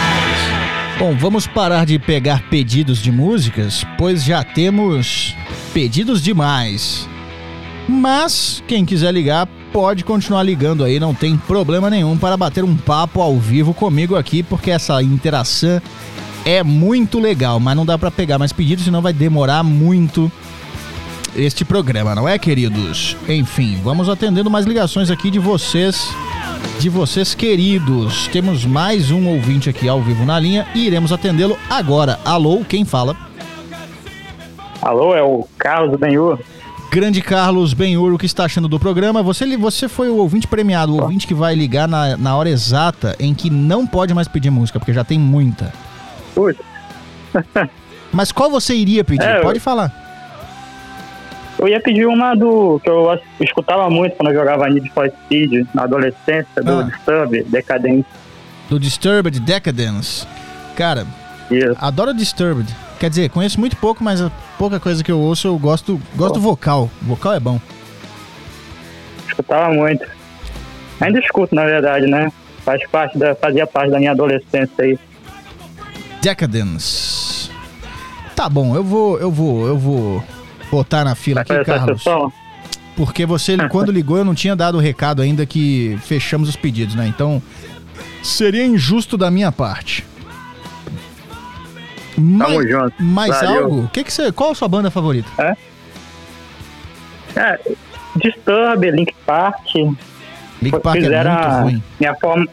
Bom, vamos parar de pegar pedidos de músicas, pois já temos Pedidos demais. Mas, quem quiser ligar, pode continuar ligando aí, não tem problema nenhum para bater um papo ao vivo comigo aqui, porque essa interação é muito legal, mas não dá para pegar mais pedidos, senão vai demorar muito este programa, não é, queridos? Enfim, vamos atendendo mais ligações aqui de vocês, de vocês queridos. Temos mais um ouvinte aqui ao vivo na linha e iremos atendê-lo agora. Alô, quem fala? Alô, é o Carlos Benhur. Grande Carlos Benhur, o que está achando do programa? Você, você foi o ouvinte premiado, o ouvinte que vai ligar na, na hora exata em que não pode mais pedir música, porque já tem muita. Puxa. Mas qual você iria pedir? É, pode eu... falar. Eu ia pedir uma do que eu escutava muito quando eu jogava Need for Speed na adolescência, do ah. Disturbed, Decadence. Do Disturbed, Decadence. Cara, yes. adoro Disturbed. Quer dizer, conheço muito pouco, mas a pouca coisa que eu ouço eu gosto, gosto do vocal. O vocal é bom. Escutava muito. Ainda escuto, na verdade, né? Faz parte da, fazia parte da minha adolescência aí. Decadence. Tá bom, eu vou, eu vou, eu vou botar na fila aqui, Carlos. Porque você, quando ligou, eu não tinha dado o recado ainda que fechamos os pedidos, né? Então, seria injusto da minha parte. Mais, mais algo? Que que você, qual a sua banda favorita? É? É, Disturbed, Linkin Park. Linkin Park é muito ruim. Minha forma...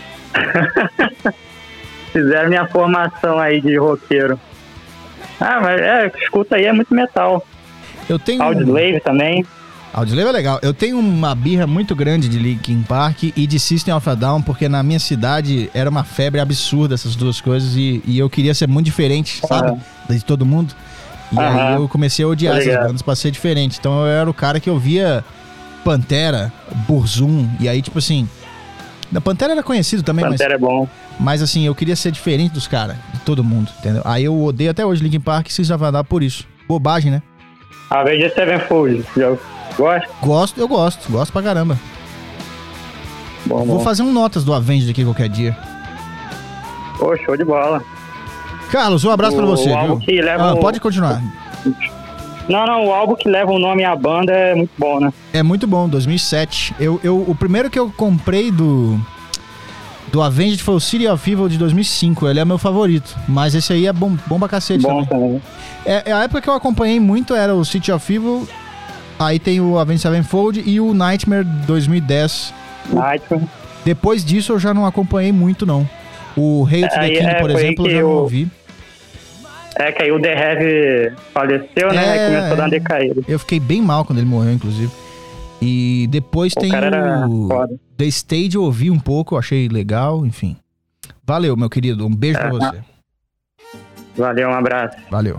Fizeram minha formação aí de roqueiro. Ah, mas é, escuta aí, é muito metal. Eu tenho... Audioslave também. Audioslave é legal. Eu tenho uma birra muito grande de Linkin Park e de System of a Down, porque na minha cidade era uma febre absurda essas duas coisas e, e eu queria ser muito diferente, sabe? Uhum. De todo mundo. E uhum. aí eu comecei a odiar essas bandas pra ser diferente. Então eu era o cara que ouvia Pantera, Burzum, e aí tipo assim... A Pantera era conhecido também, Pantera mas... é bom. Mas assim, eu queria ser diferente dos caras, de todo mundo, entendeu? Aí eu odeio até hoje Linkin Park e System of a Down por isso. Bobagem, né? A vez de Sevenfold, já gosta? Gosto, eu gosto, gosto pra caramba. Bom, Vou bom. fazer um notas do Avenged aqui qualquer dia. Pô, show de bola. Carlos, um abraço o, pra você, o álbum viu? Que leva ah, o... Pode continuar. Não, não, o álbum que leva o nome à banda é muito bom, né? É muito bom, dois mil e sete. Eu, eu, o primeiro que eu comprei do... Do Avenged foi o City of Evil de dois mil e cinco, ele é meu favorito. Mas esse aí é bom, bom pra cacete bom, também. também. É, a época que eu acompanhei muito era o City of Evil, aí tem o Avenged Sevenfold e o Nightmare dois mil e dez. Nightmare. Depois disso eu já não acompanhei muito, não. O Hail to the King, é, por exemplo, eu já não ouvi. É, que aí o The Heavy faleceu, né? É, Aí começou a dar uma decaída. Eu fiquei bem mal quando ele morreu, inclusive. E depois o tem o foda. The Stage, eu ouvi um pouco, achei legal, enfim. Valeu, meu querido, um beijo é, pra você. Valeu, um abraço. Valeu.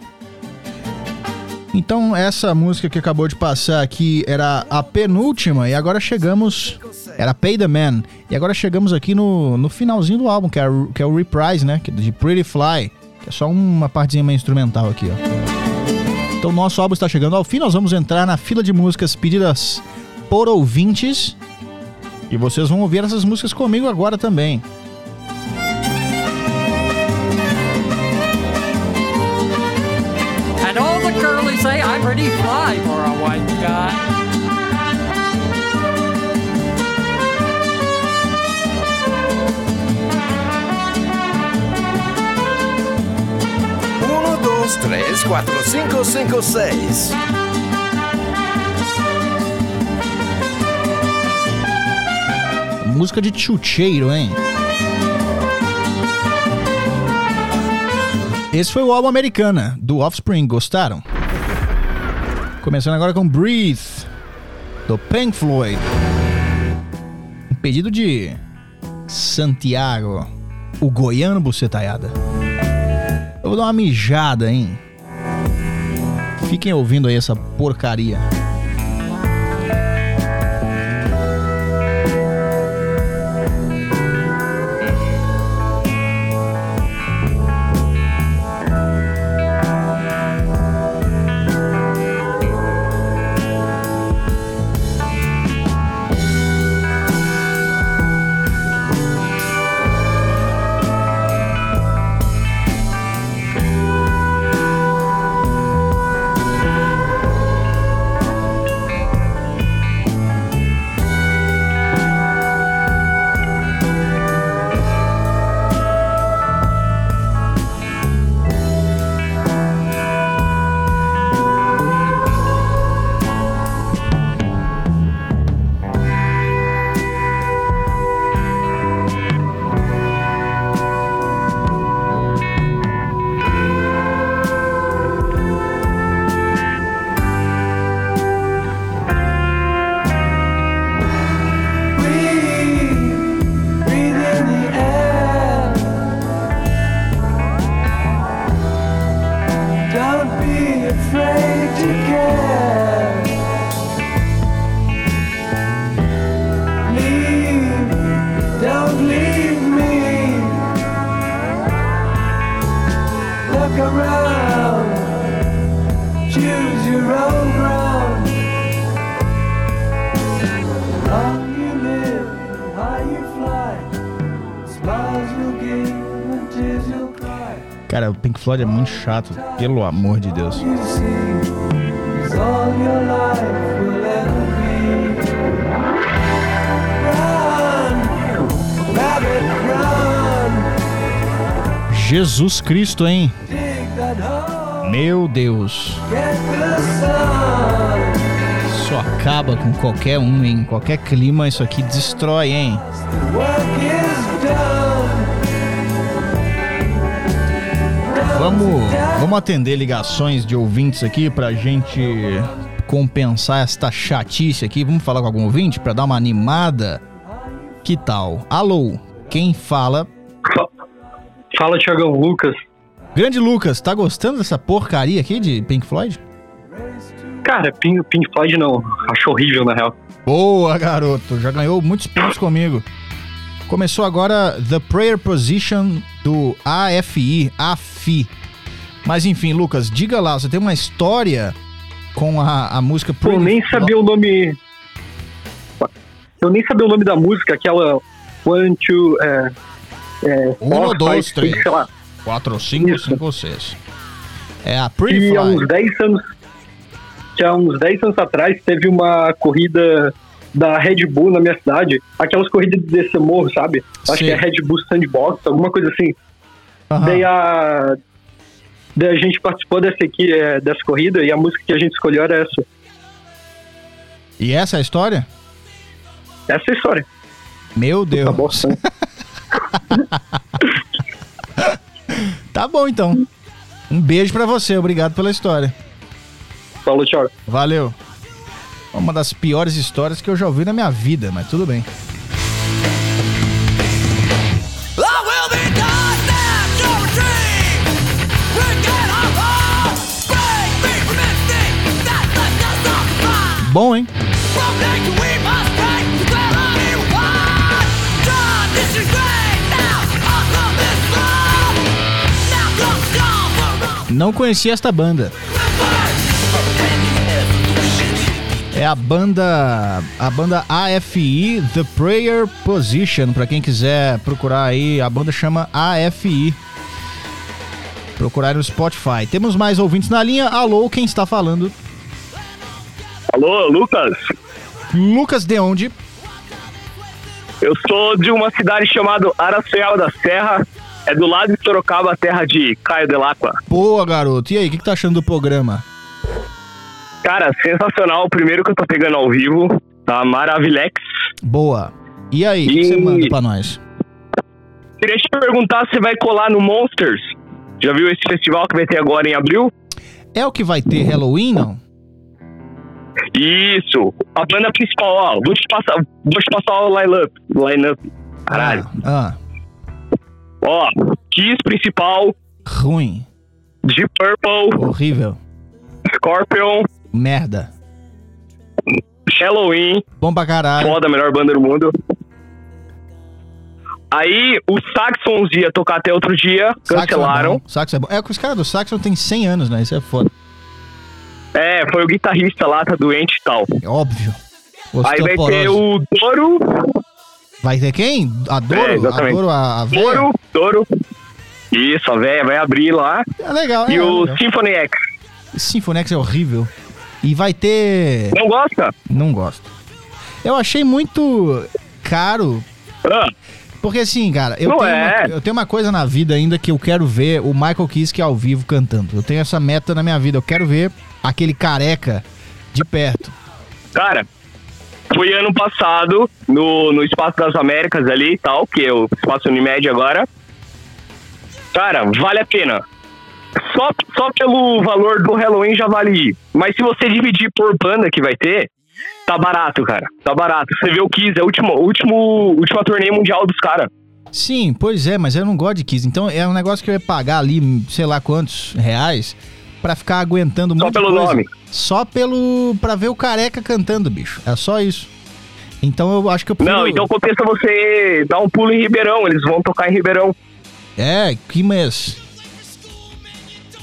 Então, essa música que acabou de passar aqui era a penúltima, e agora chegamos... Era Pay the Man. E agora chegamos aqui no, no finalzinho do álbum, que é, que é o Reprise, né? De Pretty Fly. Que é só uma partezinha meio instrumental aqui, ó. Então, o nosso álbum está chegando ao fim. Nós vamos entrar na fila de músicas pedidas por ouvintes. E vocês vão ouvir essas músicas comigo agora também. And all the girlies say I'm pretty fly for a white guy. Um, dois, três, quatro, cinco, cinco, seis. Música de chucheiro, hein? Esse foi o álbum Americana, do Offspring. Gostaram? Começando agora com Breathe, do Pink Floyd. Um pedido de Santiago, o goiano bucetaiada. Eu vou dar uma mijada, hein? Fiquem ouvindo aí essa porcaria. around. Choose your own ground. Long you live, high you fly. Smiles you'll give and tears you'll cry. Cara, o Pink Floyd é muito chato, pelo amor de Deus. You see is all your life will ever be. Run, rabbit, run. Jesus Cristo, hein? Dig that hole, Meu Deus. get the sun. Isso acaba com qualquer um, hein? Qualquer clima, isso aqui destrói, hein? The work is done. Vamos, vamos atender ligações de ouvintes aqui pra gente compensar esta chatice aqui. Vamos falar com algum ouvinte pra dar uma animada? Que tal? Alô, quem fala? Fala, Thiagão, Lucas. Grande Lucas, tá gostando dessa porcaria aqui de Pink Floyd? Cara, Pink, Pink Floyd não. Acho horrível, na real. Boa, garoto. Já ganhou muitos pontos comigo. Começou agora The Prayer Position do A F I, A F I. Mas enfim, Lucas, diga lá, você tem uma história com a, a música... Pô, eu nem sabia o nome... Eu nem sabia o nome da música, aquela... One, two... É, é, Um, four, dois, five, três. sei lá. Quatro, cinco, cinco, seis. É a Pretty E há Fly. uns dez anos... Já há uns dez anos atrás, teve uma corrida da Red Bull na minha cidade. Aquelas corridas de descer morro, sabe? Acho Sim. que é Red Bull Sandbox, alguma coisa assim. Aham. Daí a... Daí a gente participou dessa, aqui, é, dessa corrida e a música que a gente escolheu era essa. E essa é a história? Essa é a história. Meu Deus. Tá bosta, né? Tá bom, então. Um beijo pra você, obrigado pela história. Falou, tchau. Valeu. Uma das piores histórias que eu já ouvi na minha vida, mas tudo bem. Bom, hein? Não conhecia esta banda. É a banda a banda A F I, The Prayer Position, pra quem quiser procurar aí, a banda chama A F I. Procurar no Spotify. Temos mais ouvintes na linha. Alô, quem está falando? Alô, Lucas? Lucas de onde? Eu sou de uma cidade chamada Araçoiaba da Serra. É do lado de Sorocaba, terra de Caio Delacqua. Boa, garoto. E aí, o que, que tá achando do programa? Cara, sensacional. O primeiro que eu tô pegando ao vivo. Tá maravilex. Boa. E aí, o que, que você manda pra nós? Queria te perguntar se vai colar no Monsters. Já viu esse festival que vai ter agora em abril? É o que vai ter Halloween, não? Isso. A banda principal, ó. Vou te passar, vou te passar o line-up. Line-up. Caralho. Ah. Ó, Kiss principal. Ruim. Deep Purple. Horrível. Scorpion. Merda. Halloween. Bom pra caralho. Foda, a melhor banda do mundo. Aí, os Saxons ia tocar até outro dia. Cancelaram. Saxon é bom. É que os caras do Saxon tem cem anos, né? Isso é foda. É, foi o guitarrista lá, tá doente e tal. É óbvio. Aí vai ter o Doro. Vai ter quem? A Doro? É, exatamente. A Doro, a, a véia? Doro, Doro. Isso, a véia vai abrir lá. É legal, E é, o legal. Symphony X. Symphony X é horrível. E vai ter... Não gosta? Não gosto. Eu achei muito caro. Ah. Porque assim, cara, eu Não tenho, é. uma, eu tenho uma coisa na vida ainda que eu quero ver o Michael Kiske ao vivo cantando. Eu tenho essa meta na minha vida. Eu quero ver aquele careca de perto. Cara, foi ano passado no, no Espaço das Américas ali e tal, que é o Espaço Unimed agora. Cara, vale a pena. Só, só pelo valor do Halloween já vale ir. Mas se você dividir por banda que vai ter, tá barato, cara. Tá barato. Você vê o Kiss, é a última, último, última turnê mundial dos caras. Sim, pois é, mas eu não gosto de Kiss. Então é um negócio que eu ia pagar ali, sei lá quantos reais, pra ficar aguentando muito. Só pelo coisa. nome. Só pelo... pra ver o careca cantando, bicho. É só isso. Então eu acho que eu prefiro... Não, então compensa você dar um pulo em Ribeirão. Eles vão tocar em Ribeirão. É, que mês?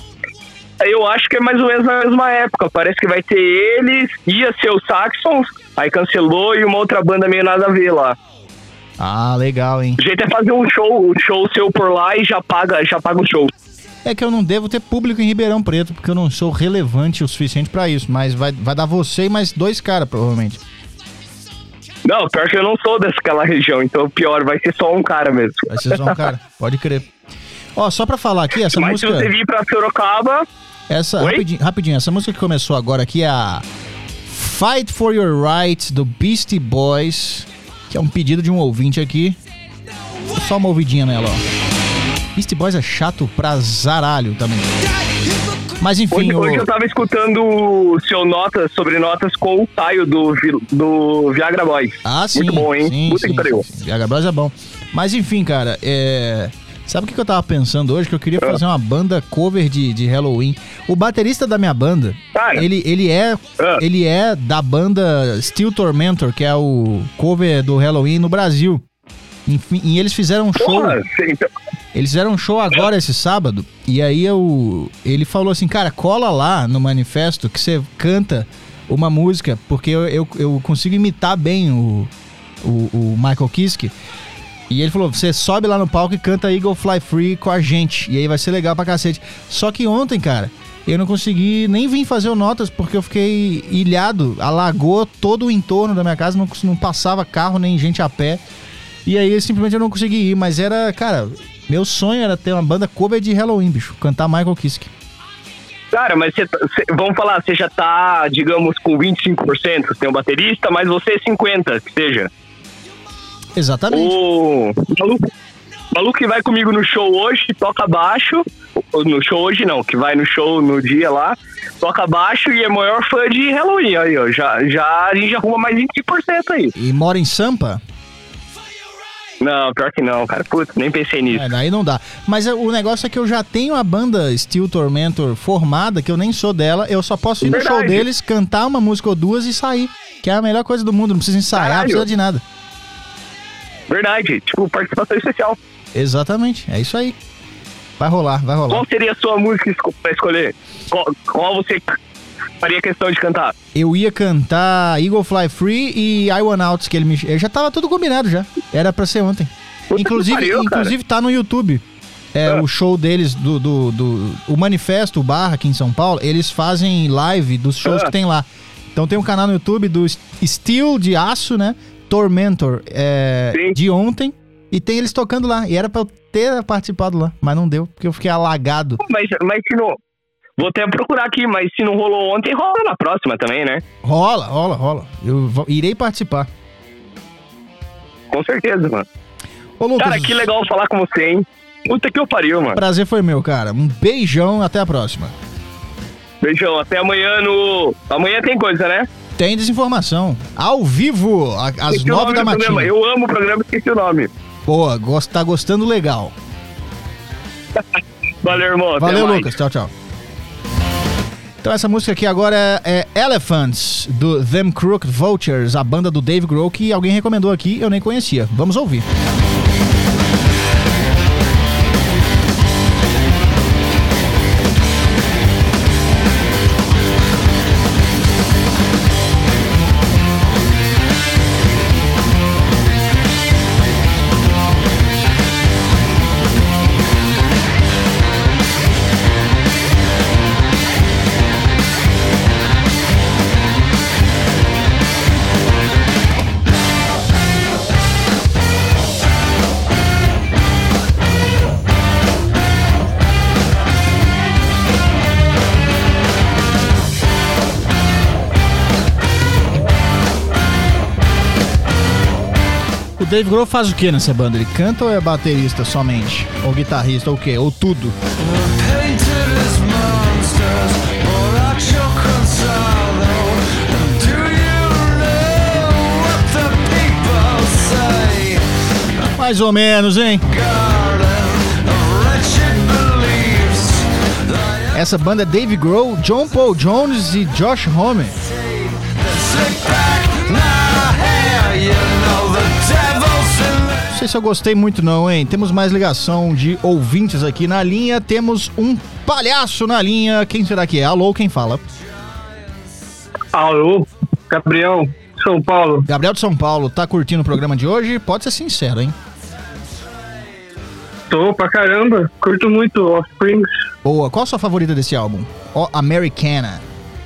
eu acho que é mais ou menos na mesma época. Parece que vai ter eles, ia ser o Saxons, aí cancelou e uma outra banda meio nada a ver lá. Ah, legal, hein? O jeito é fazer um show, um show seu por lá e já paga, já paga o show. É que eu não devo ter público em Ribeirão Preto, porque eu não sou relevante o suficiente pra isso, mas vai, vai dar você e mais dois caras, provavelmente. Não, pior que eu não sou daquela região, então pior, vai ser só um cara mesmo. Vai ser só um cara, pode crer. Ó, só pra falar aqui, essa Mas música... se você vir pra Sorocaba... Essa, rapidinho, rapidinho, essa música que começou agora aqui é a Fight for Your Rights, do Beastie Boys, que é um pedido de um ouvinte aqui. Só uma ouvidinha nela, ó. Beastie Boys é chato pra zaralho também. Mas enfim... Hoje, o... hoje eu tava escutando o seu Notas sobre Notas com o Caio do, do Viagra Boys. Ah, sim. Muito bom, hein? Sim, Puta sim, que pariu. sim. Viagra Boys é bom. Mas enfim, cara, é... Sabe o que eu tava pensando hoje? Que eu queria fazer uma banda cover de, de Halloween. O baterista da minha banda, Cara. ele, ele, é, ele é da banda Steel Tormentor, que é o cover do Halloween no Brasil. Enfim, e eles fizeram um show. Porra, sim, então... Eles fizeram um show agora esse sábado. E aí eu, ele falou assim, cara, cola lá no manifesto que você canta uma música, porque eu, eu, eu consigo imitar bem o, o, o Michael Kiske. E ele falou, você sobe lá no palco e canta Eagle Fly Free com a gente. E aí vai ser legal pra cacete. Só que ontem, cara, eu não consegui nem vir fazer o Notas porque eu fiquei ilhado. Alagou todo o entorno da minha casa, não, não passava carro nem gente a pé. E aí simplesmente eu não consegui ir. Mas era, cara, meu sonho era ter uma banda cover de Halloween, bicho. Cantar Michael Kiske. Cara, mas cê, cê, vamos falar, você já tá, digamos, com vinte e cinco por cento. Você tem um baterista, mas você é cinquenta por cento, que seja. Exatamente. O maluco, maluco que vai comigo no show hoje, toca baixo. No show hoje não, que vai no show no dia lá, toca baixo e é maior fã de Halloween. Aí, ó, já, já, a gente já arruma mais vinte por cento aí. E mora em Sampa? Não, pior que não, cara. Putz, nem pensei nisso. É, daí não dá. Mas o negócio é que eu já tenho a banda Steel Tormentor formada, que eu nem sou dela. Eu só posso ir no Verdade. show deles, cantar uma música ou duas e sair. Que é a melhor coisa do mundo. Não precisa ensaiar, não Caralho. precisa de nada. Verdade, tipo, participação especial. Exatamente, é isso aí. Vai rolar, vai rolar. Qual seria a sua música esco- pra escolher? Qual, qual você faria questão de cantar? Eu ia cantar Eagle Fly Free e I Want Out, que ele me... Eu já tava tudo combinado já. Era pra ser ontem. Puta Inclusive, que pariu, inclusive tá no YouTube. É, Ah. o show deles, do, do, do- o Manifesto, o Barra aqui em São Paulo, eles fazem live dos shows Ah. que tem lá. Então tem um canal no YouTube do Steel de Aço, né? Tormentor, é, de ontem. E tem eles tocando lá. E era pra eu ter participado lá, mas não deu, porque eu fiquei alagado. Mas, mas se não... Vou até procurar aqui, mas se não rolou ontem, rola na próxima também, né? Rola, rola, rola. Eu vou- irei participar. Com certeza, mano. Ô, Lucas, Cara, que legal falar com você, hein? Puta que eu pariu, mano. prazer foi meu, cara. Um beijão, até a próxima. Beijão, até amanhã no... Amanhã tem coisa, né? Tem desinformação. Ao vivo, a- às Esqueci o nove nome da do programa. matina. Eu amo o programa, esqueci o nome. Boa, gost, tá gostando legal. Valeu, irmão. até Valeu, mais. Lucas. Tchau, tchau. Então essa música aqui agora é, é Elephants, do Them Crooked Vultures, a banda do Dave Grohl, que alguém recomendou aqui, eu nem conhecia. Vamos ouvir. O Dave Grohl faz o que nessa banda? Ele canta ou é baterista somente? Ou guitarrista ou o quê? Ou tudo? Mais ou menos, hein? Essa banda é Dave Grohl, John Paul Jones e Josh Homme. sei se eu gostei muito não, hein? Temos mais ligação de ouvintes aqui na linha. Temos um palhaço na linha. Quem será que é? Alô, quem fala? Alô, Gabriel, São Paulo. Gabriel de São Paulo, tá curtindo o programa de hoje? Pode ser sincero, hein? Tô pra caramba, curto muito Offspring. Boa, qual a sua favorita desse álbum? O Americana.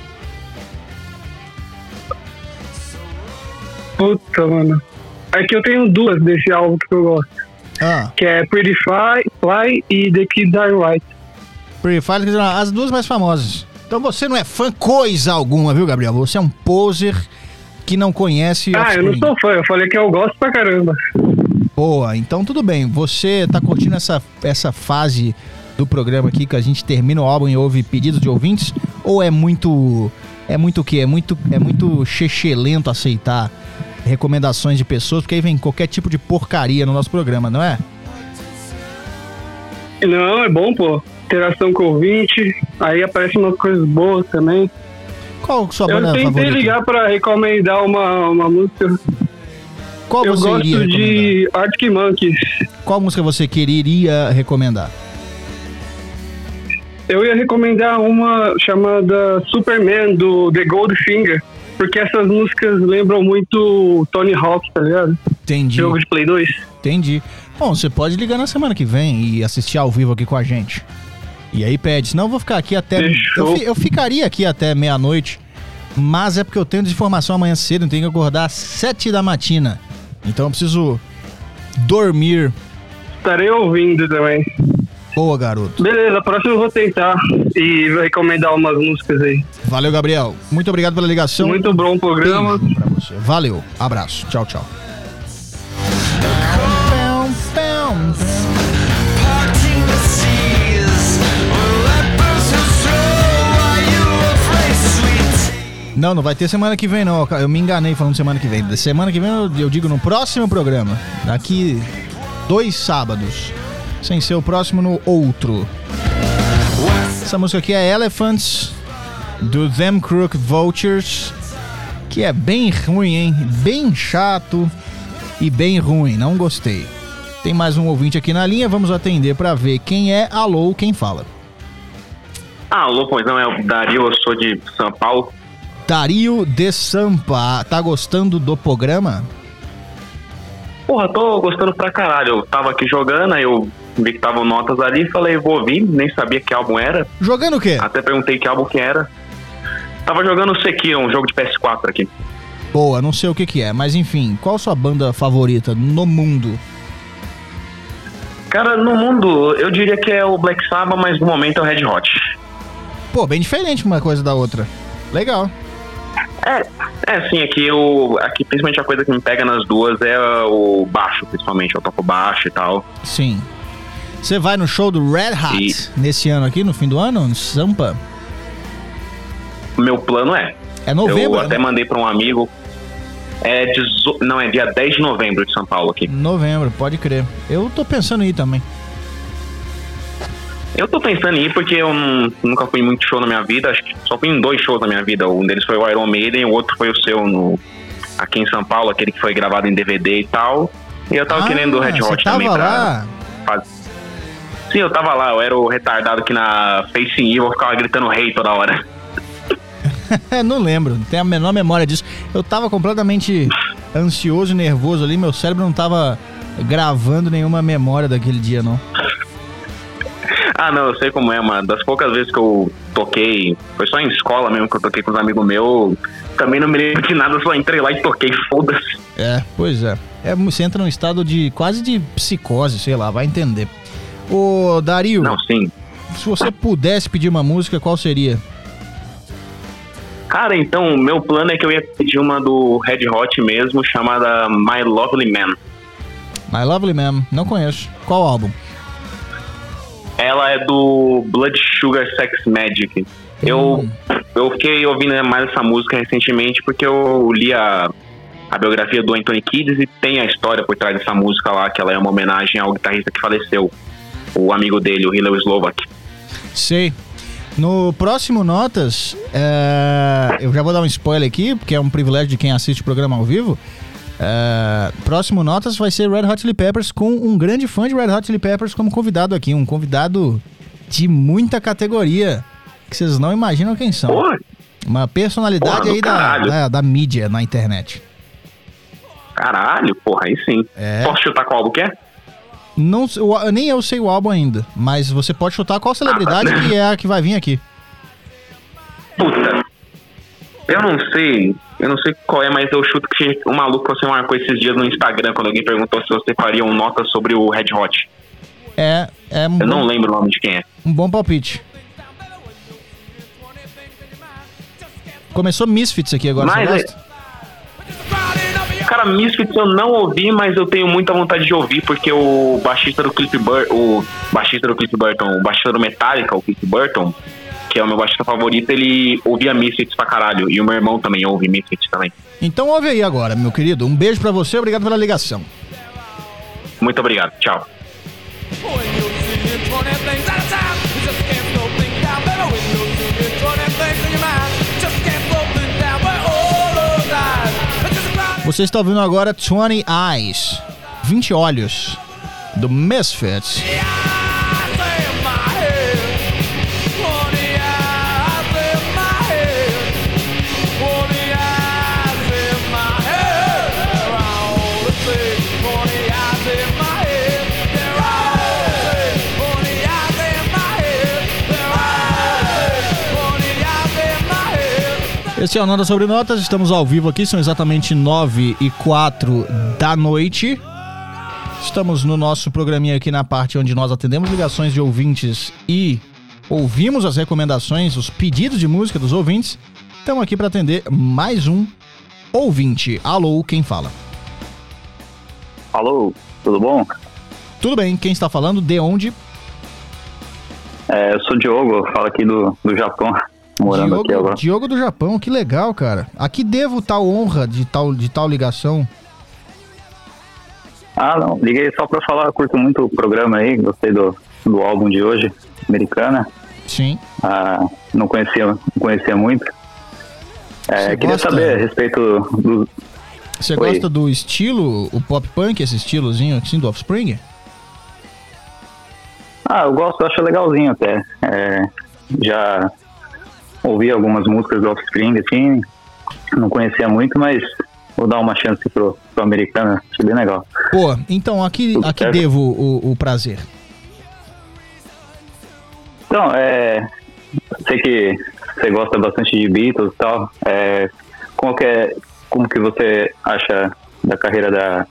Puta, mano. É que eu tenho duas desse álbum que eu gosto. Ah. Que é Pretty Fly, Fly e The Kids Are Right. Pretty Fly, as duas mais famosas. Então você não é fã coisa alguma, viu, Gabriel? Você é um poser que não conhece Ah, Offspring. eu não sou fã, eu falei que eu gosto pra caramba. Boa, então tudo bem. Você tá curtindo essa, essa fase do programa aqui que a gente termina o álbum e ouve pedidos de ouvintes? Ou é muito... É muito o quê? É muito, é muito chechelento aceitar recomendações de pessoas, porque aí vem qualquer tipo de porcaria no nosso programa, não é? Não, é bom, pô. Interação com o ouvinte, aí aparecem umas coisas boas também. Qual sua eu banda tentei favorita? ligar pra recomendar uma, uma música. Qual eu você gosto iria de Arctic Monkeys. Qual música você queria recomendar? Eu ia recomendar uma chamada Superman, do The Goldfinger, porque essas músicas lembram muito Tony Hawk, tá ligado? Entendi. Jogo de Play dois. Entendi. Bom, você pode ligar na semana que vem e assistir ao vivo aqui com a gente. E aí pede, senão eu vou ficar aqui até... Eu, fi, eu ficaria aqui até meia-noite, mas é porque eu tenho desinformação amanhã cedo, eu tenho que acordar às sete da matina. Então eu preciso dormir. Estarei ouvindo também. Boa, garoto. Beleza, próximo eu vou tentar e vou recomendar umas músicas aí. Valeu, Gabriel. Muito obrigado pela ligação. Muito bom o programa. Beijo pra você. Valeu. Abraço. Tchau, tchau. Não, não vai ter semana que vem não, eu me enganei falando semana que vem. Semana que vem eu, eu digo no próximo programa. Daqui dois sábados. Sem ser o próximo, no outro. Essa música aqui é Elephants, do Them Crooked Vultures, que é bem ruim, hein? Bem chato e bem ruim, não gostei. Tem mais um ouvinte aqui na linha, vamos atender pra ver quem é. Alô, quem fala? Alô, pois não, é o Dario, eu sou de São Paulo. Dario de Sampa, tá gostando do programa? Porra, tô gostando pra caralho. Eu tava aqui jogando, aí eu vi que estavam notas ali e falei, vou ouvir, nem sabia que álbum era. Jogando o quê? Até perguntei que álbum que era. Tava jogando Sekiro, um jogo de P S quatro aqui. Boa, não sei o que que é, mas enfim, qual a sua banda favorita no mundo? Cara, no mundo, eu diria que é o Black Sabbath, mas no momento é o Red Hot. Pô, bem diferente uma coisa da outra. Legal. É, é sim, aqui, eu, aqui principalmente a coisa que me pega nas duas é o baixo, principalmente, eu toco baixo e tal. Sim. Você vai no show do Red Hot e... nesse ano aqui, no fim do ano, no Sampa? Meu plano é. É novembro, Eu até né? mandei pra um amigo. É dezo... Não, é dia dez de novembro de São Paulo aqui. Novembro, pode crer. Eu tô pensando em ir também. Eu tô pensando em ir porque eu não, nunca fui em muito show na minha vida. Acho que só fui em dois shows na minha vida. Um deles foi o Iron Maiden, o outro foi o seu no, aqui em São Paulo, aquele que foi gravado em D V D e tal. E eu tava ah, querendo o Red Hot também pra lá? fazer. Sim, eu tava lá, eu era o retardado que na Facing Evil ficava gritando rei toda hora. Não lembro, não tenho a menor memória disso. Eu tava completamente ansioso e nervoso ali, meu cérebro não tava gravando nenhuma memória daquele dia, não. Ah, não, eu sei como é, mano. Das poucas vezes que eu toquei, foi só em escola mesmo que eu toquei com os amigos meus, também não me lembro de nada, só entrei lá e toquei, foda-se. É, pois é. é. Você entra num estado de quase de psicose, sei lá, vai entender. Ô, Dario. Não, sim. Se você pudesse pedir uma música, qual seria? Cara, então, meu plano é que eu ia pedir uma do Red Hot mesmo, chamada My Lovely Man. My Lovely Man, não conheço. Qual álbum? Ela é do Blood Sugar Sex Magic. Hum. Eu, eu fiquei ouvindo mais essa música recentemente porque eu li a, a biografia do Anthony Kiedis e tem a história por trás dessa música lá, que ela é uma homenagem ao guitarrista que faleceu, o amigo dele, o Hillel Slovak. Sei. No próximo Notas, é, eu já vou dar um spoiler aqui, porque é um privilégio de quem assiste o programa ao vivo. Uh, próximo Notas vai ser Red Hot Chili Peppers, com um grande fã de Red Hot Chili Peppers como convidado aqui. Um convidado de muita categoria, que vocês não imaginam quem são. Porra. Uma personalidade Porra, aí da, da, da mídia na internet. Caralho, porra, aí sim. É. Posso chutar qual álbum que é? Não, eu, nem eu sei o álbum ainda, mas você pode chutar qual celebridade ah, que é a que vai vir aqui. Puta, eu não sei, eu não sei qual é, mas eu chuto que o maluco você marcou esses dias no Instagram quando alguém perguntou se você faria um nota sobre o Red Hot. É, é um Eu bom, não lembro o nome de quem é. Um bom palpite. Começou Misfits aqui agora, mas você é... gosta? Cara, Misfits eu não ouvi, mas eu tenho muita vontade de ouvir, porque o baixista do Cliff Burton, o baixista do Cliff Burton, o baixista do Metallica, o Cliff Burton, que é o meu baixista favorito, ele ouvia Misfits pra caralho, e o meu irmão também ouve Misfits também. Então ouve aí agora, meu querido. Um beijo pra você, obrigado pela ligação. Muito obrigado, tchau. Você está ouvindo agora vinte Eyes, vinte Olhos, do Misfits. Esse é o Nota Sobre Notas, estamos ao vivo aqui, são exatamente nove e quatro da noite. Estamos no nosso programinha aqui na parte onde nós atendemos ligações de ouvintes e ouvimos as recomendações, os pedidos de música dos ouvintes. Estamos aqui para atender mais um ouvinte. Alô, quem fala? Alô, tudo bom? Tudo bem, quem está falando? De onde? É, eu sou o Diogo, eu falo aqui do, do Japão. Morando Diogo, aqui agora. Diogo do Japão, que legal, cara. Aqui devo tal honra de tal, de tal ligação. Ah, não, liguei só pra falar, curto muito o programa aí, gostei do, do álbum de hoje, Americana. Sim. Ah, não conhecia, não conhecia muito. É, queria gosta... saber a respeito do... Você Oi. gosta do estilo, o pop punk, esse estilozinho assim do Offspring? Ah, eu gosto, eu acho legalzinho até. É, já... ouvi algumas músicas do Offspring, assim, não conhecia muito, mas vou dar uma chance pro, pro Americana, achei bem legal. Pô, então aqui, aqui devo o, o prazer. Então, é, sei que você gosta bastante de Beatles e tal, é, como, que é, como que você acha da carreira da,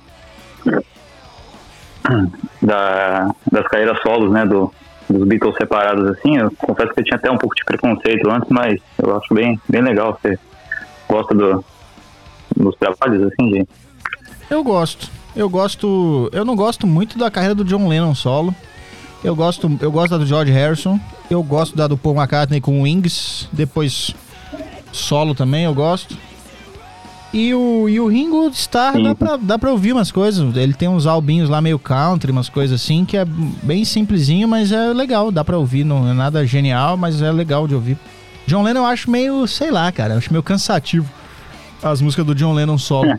da das carreiras solos, né, do dos Beatles separados assim? Eu confesso que eu tinha até um pouco de preconceito antes, mas eu acho bem, bem legal. Você gosta do, dos trabalhos assim, gente? Eu gosto. Eu gosto. Eu não gosto muito da carreira do John Lennon solo. Eu gosto, eu gosto da do George Harrison. Eu gosto da do Paul McCartney com Wings. Depois solo também eu gosto. E o, e o Ringo Starr dá pra, dá pra ouvir umas coisas. Ele tem uns albinhos lá meio country, umas coisas assim, que é bem simplesinho, mas é legal, dá pra ouvir. Não é nada genial, mas é legal de ouvir. John Lennon eu acho meio, sei lá, cara, eu acho meio cansativo as músicas do John Lennon solo.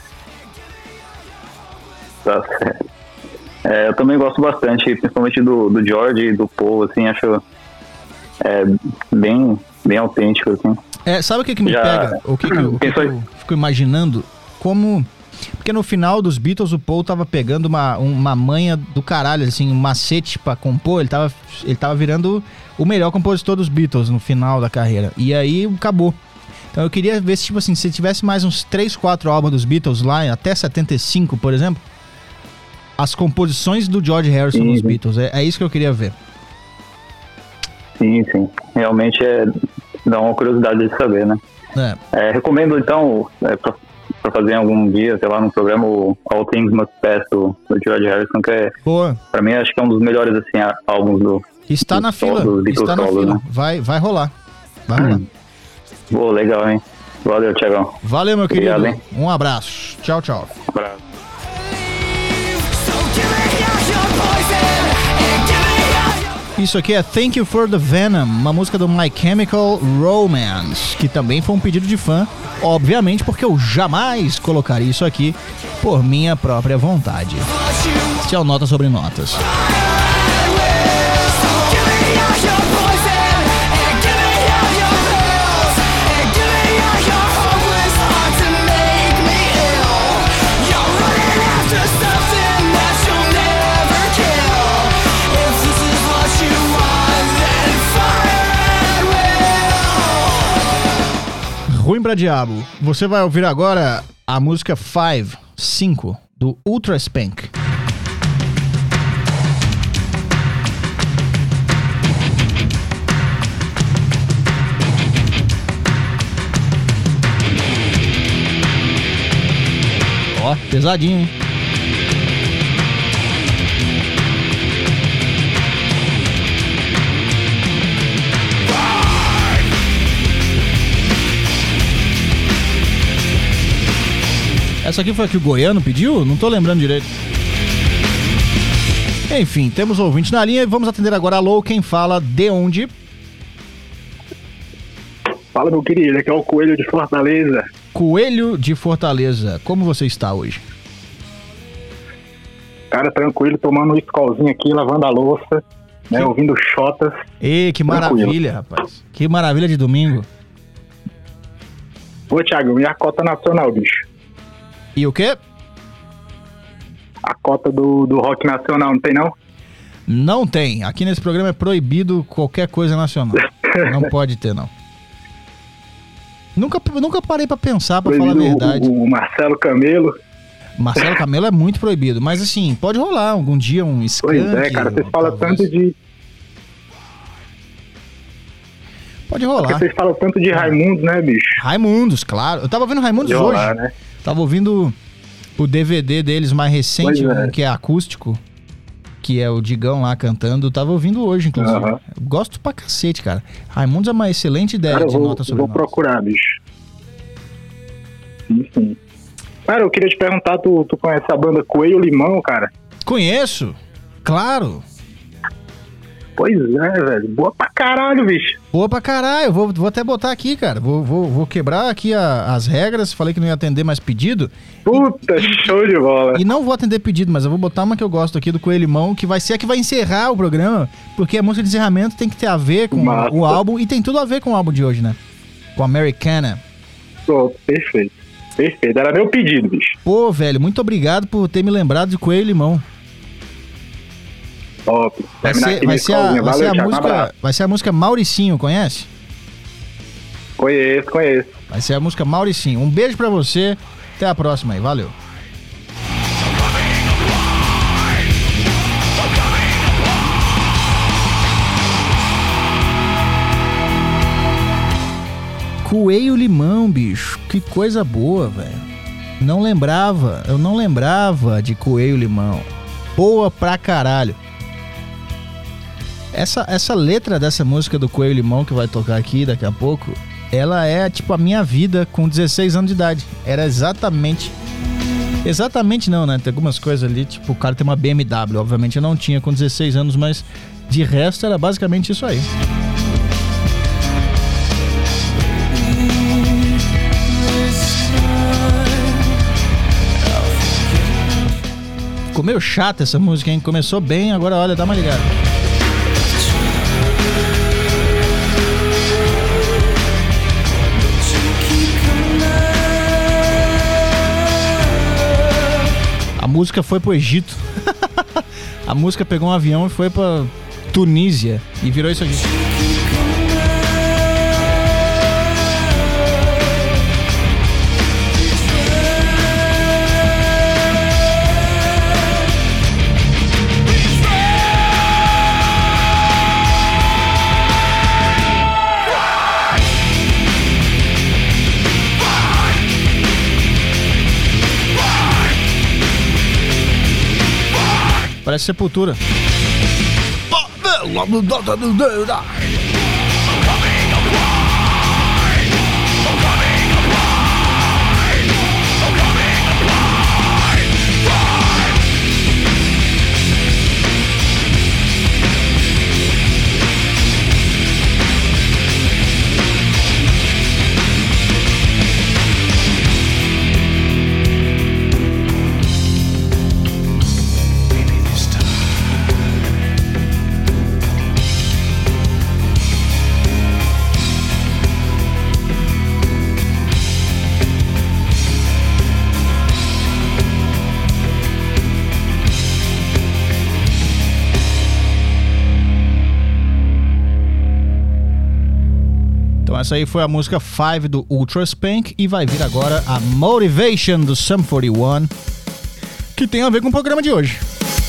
Tá certo. É, eu também gosto bastante, principalmente do, do George e do Paul, assim, acho é, bem, bem autêntico, assim. É, sabe o que que me Já... pega? O que que, eu, o que que eu fico imaginando? Como... Porque no final dos Beatles o Paul tava pegando uma, uma manha do caralho, assim, um macete pra compor. Ele tava, ele tava virando o melhor compositor dos Beatles no final da carreira. E aí acabou. Então eu queria ver se, tipo assim, se tivesse mais uns três, quatro álbuns dos Beatles lá, até setenta e cinco, por exemplo, as composições do George Harrison sim, nos sim. Beatles. É, é isso que eu queria ver. Sim, sim. Realmente é... dá uma curiosidade de saber, né? É. É, recomendo, então, é, pra, pra fazer algum dia, sei lá, num programa, o All Things Must Pass, do, do George Harrison, que é, Boa. Pra mim, acho que é um dos melhores, assim, álbuns do... Está do na solo, fila, do Beatles está na solo, fila. Né? Vai, vai rolar. Vai rolar. Hum. Pô, legal, hein? Valeu, Thiagão. Valeu, meu Obrigado, querido. Hein? Um abraço. Tchau, tchau. Um abraço. Isso aqui é Thank You For The Venom, uma música do My Chemical Romance, que também foi um pedido de fã, obviamente porque eu jamais colocaria isso aqui por minha própria vontade. Este é o Nota Sobre Notas. Ruim pra diabo. Você vai ouvir agora a música Five, cinco, do Ultra Spank. Ó, pesadinho, hein? Essa aqui foi a que o Goiano pediu? Não tô lembrando direito. Enfim, temos ouvinte na linha e vamos atender agora. Alô, quem fala de onde? Fala, meu querido, aqui é o Coelho de Fortaleza. Coelho de Fortaleza, como você está hoje? Cara, tranquilo, tomando um escolzinho aqui, lavando a louça, né, ouvindo chotas. Ê, que maravilha, rapaz. Que maravilha de domingo. Ô, Thiago, e a cota nacional, bicho? E o quê? A cota do, do rock nacional, não tem não? Não tem. Aqui nesse programa é proibido qualquer coisa nacional. Não pode ter, não. Nunca, nunca parei pra pensar, pra proibido falar a verdade. O, o Marcelo Camelo. Marcelo Camelo é muito proibido. Mas assim, pode rolar algum dia um Skank. Pois é, cara, vocês falam tanto de... Pode rolar. Porque vocês falam tanto de Raimundos, né, bicho? Raimundos, claro. Eu tava ouvindo Raimundos Pode hoje. rolar, né? Tava ouvindo o D V D deles mais recente, é. que é acústico, que é o Digão lá cantando. Tava ouvindo hoje, inclusive. Uhum. Gosto pra cacete, cara. Raimundos é uma excelente ideia cara, de vou, nota sobre vou notas. procurar, bicho. Sim, sim. Cara, eu queria te perguntar, tu, tu conhece a banda Coelho Limão, cara? Conheço, claro. Pois é, velho. Boa pra caralho, bicho. Boa pra caralho. Vou, vou até botar aqui, cara. Vou, vou, vou quebrar aqui a, as regras. Falei que não ia atender mais pedido. Puta, e, show de bola. E não vou atender pedido, mas eu vou botar uma que eu gosto aqui do Coelho Limão, que vai ser a que vai encerrar o programa, porque a música de encerramento tem que ter a ver com Massa. o álbum, e tem tudo a ver com o álbum de hoje, né? Com Americana. Pô, perfeito. Perfeito. Era meu pedido, bicho. Pô, velho, muito obrigado por ter me lembrado de Coelho Limão. Top. Vai ser, vai ser, a, vai, Valeu, ser a Thiago, música, vai ser a música Mauricinho, conhece? Conheço, conheço. Vai ser a música Mauricinho. Um beijo pra você. Até a próxima aí. Valeu. Coelho Limão, bicho. Que coisa boa, velho. Não lembrava. Eu não lembrava de Coelho Limão. Boa pra caralho. Essa, essa letra dessa música do Coelho Limão que vai tocar aqui daqui a pouco, ela é tipo a minha vida com dezesseis anos de idade. Era exatamente... Exatamente não, né? Tem algumas coisas ali, tipo, o cara tem uma B M W. Obviamente eu não tinha com dezesseis anos, mas de resto era basicamente isso aí. Ficou meio chata essa música, hein? Começou bem, agora olha, dá uma ligada. A música foi pro Egito. A música pegou um avião e foi pra Tunísia e virou isso aqui. Parece Sepultura. Então essa aí foi a música Five do Ultra Spank e vai vir agora a Motivation do Sum forty one, que tem a ver com o programa de hoje.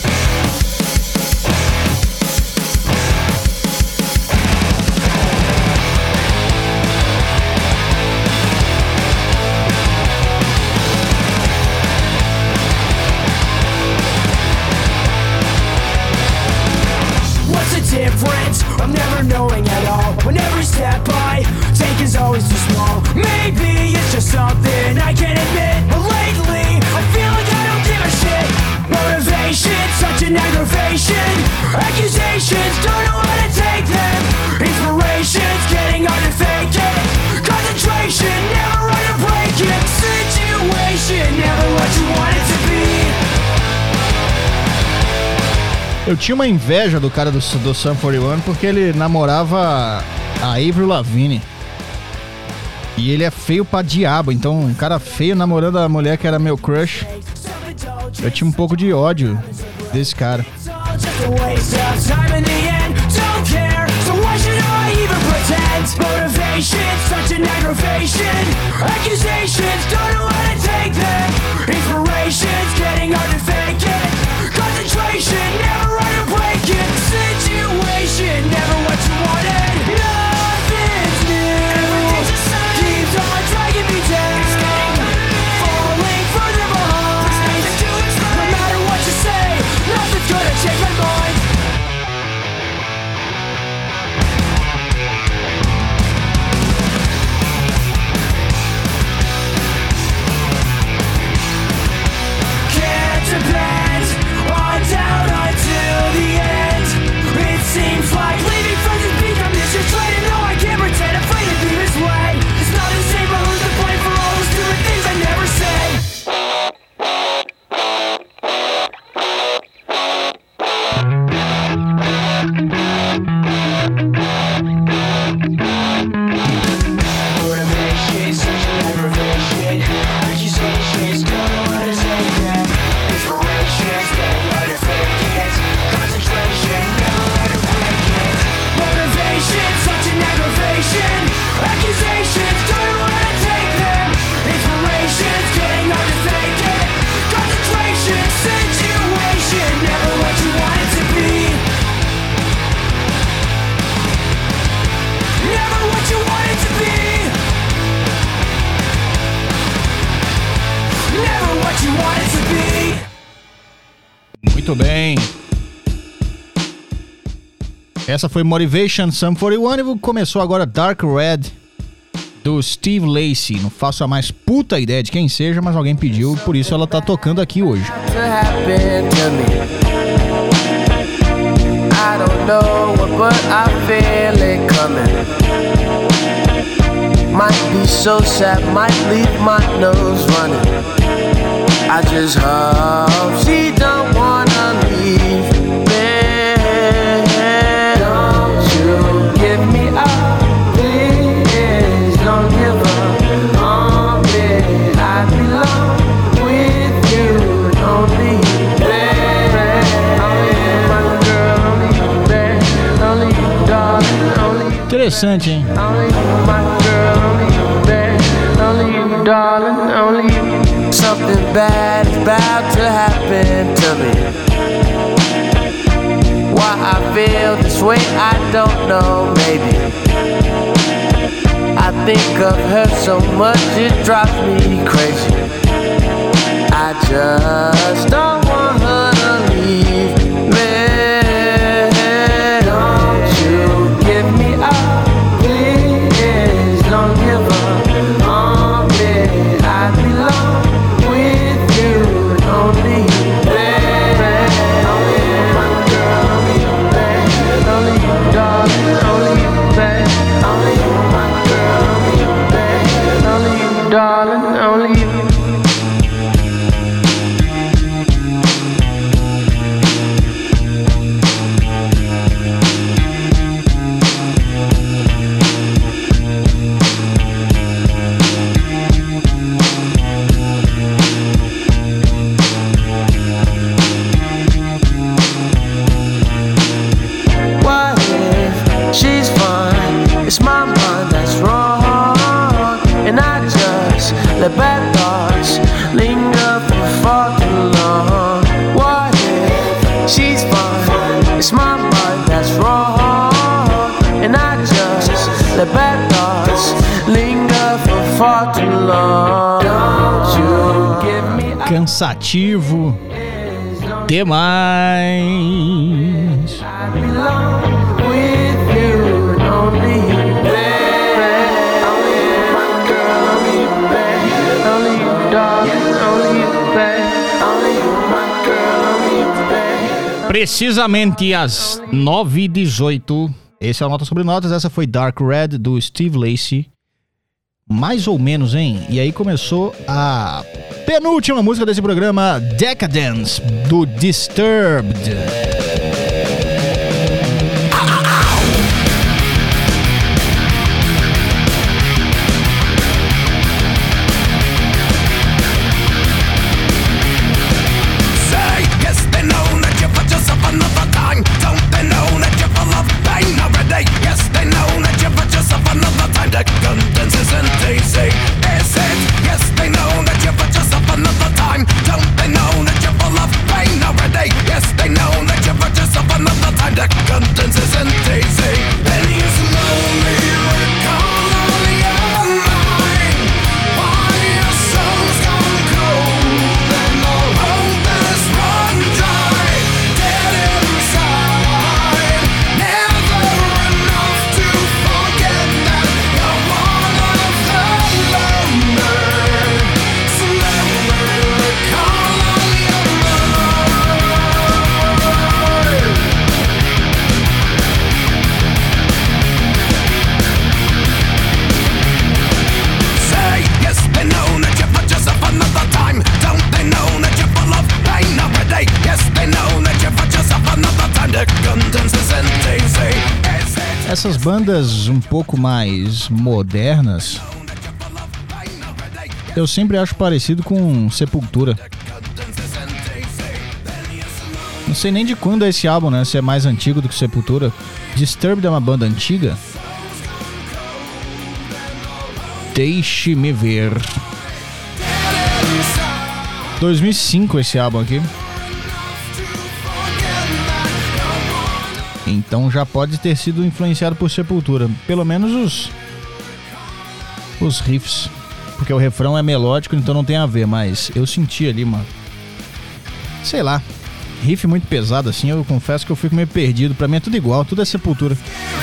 Difference of never knowing at all. When every step I take is always too small. Maybe it's just something I can't admit, but lately I feel like I don't give a shit. Motivation, such an aggravation. Accusations, don't know how to take them. Inspiration's getting hard to fake it. Concentration, never right to break it. Situation, never what you want it to be. Eu tinha uma inveja do cara do, do Sum forty one porque ele namorava a Avril Lavigne. E ele é feio pra diabo, então um cara feio namorando a mulher que era meu crush. Eu tinha um pouco de ódio desse cara. Concentration, never right to break it. Situation, never what you wanted. Nothing's new. Everything's the same. Keeps on dragging me down. Falling further behind. No matter what you say, nothing's gonna change my mind. Can't depend on doubt until the end. It seems like leaving friends has become this just trying to know I can't pretend, afraid to be this way. It's not the same, but who's to blame for all those stupid things I never said? Motivation, such an aggravation. Accusations, don't know how to take that. Inspirations, getting hard to fake it. Concentration, never let it break it. Motivation, such an aggravation. Accusations, don't know how to take them. Inspirations, getting hard to fake it. Concentration, situation, never what you want it to be. Never what you want it to be. Never what you want it to be. Muito bem. Essa foi Motivation, Sum forty one, e começou agora Dark Red do Steve Lacy. Não faço a mais puta ideia de quem seja, mas alguém pediu, por isso ela tá tocando aqui hoje. To happen to me. I don't know what, but I feel it coming. Might be so sad, might leave my nose running. I just hope she don't wanna leave me. Don't you give me up, please. Don't give up on me. I belong with you. Don't leave me. My girl, don't leave me. Don't leave me, darling. Don't leave me. Interessante, hein? Don't leave me, my girl. Don't leave me. Don't leave me, darling. Don't leave me. Something bad is about to happen to me. Why I feel this way, I don't know, maybe I think of her so much, it drives me crazy. I just don't want her to leave me. Don't you give me up, please. Don't give up on me. I belong with you. Don't leave me. Don't leave my girl. Don't leave me. Don't leave me, darling. Don't leave me. Don't leave my girl. Don't leave me. Don't leave me, darling. Don't leave me. for too long. Don't you give me up. Cansativo demais. I belong with you, only you, baby. Only you, my girl, only you, baby. Only you, darling, only you, baby. Only you, my girl, only you, baby. Precisamente às nove e dezoito. Esse é o Nota Sobre Notas. Essa foi Dark Red, do Steve Lacy. Mais ou menos, hein? E aí começou a penúltima música desse programa, Decadence, do Disturbed. Essas bandas um pouco mais modernas, eu sempre acho parecido com Sepultura. Não sei nem de quando é esse álbum, né? Se é mais antigo do que Sepultura. Disturbed é uma banda antiga? Deixe-me ver. dois mil e cinco esse álbum aqui. Então já pode ter sido influenciado por Sepultura. Pelo menos os os riffs. Porque o refrão é melódico, então não tem a ver. Mas eu senti ali, mano, sei lá, riff muito pesado assim. Eu confesso que eu fico meio perdido. Pra mim é tudo igual, tudo é Sepultura.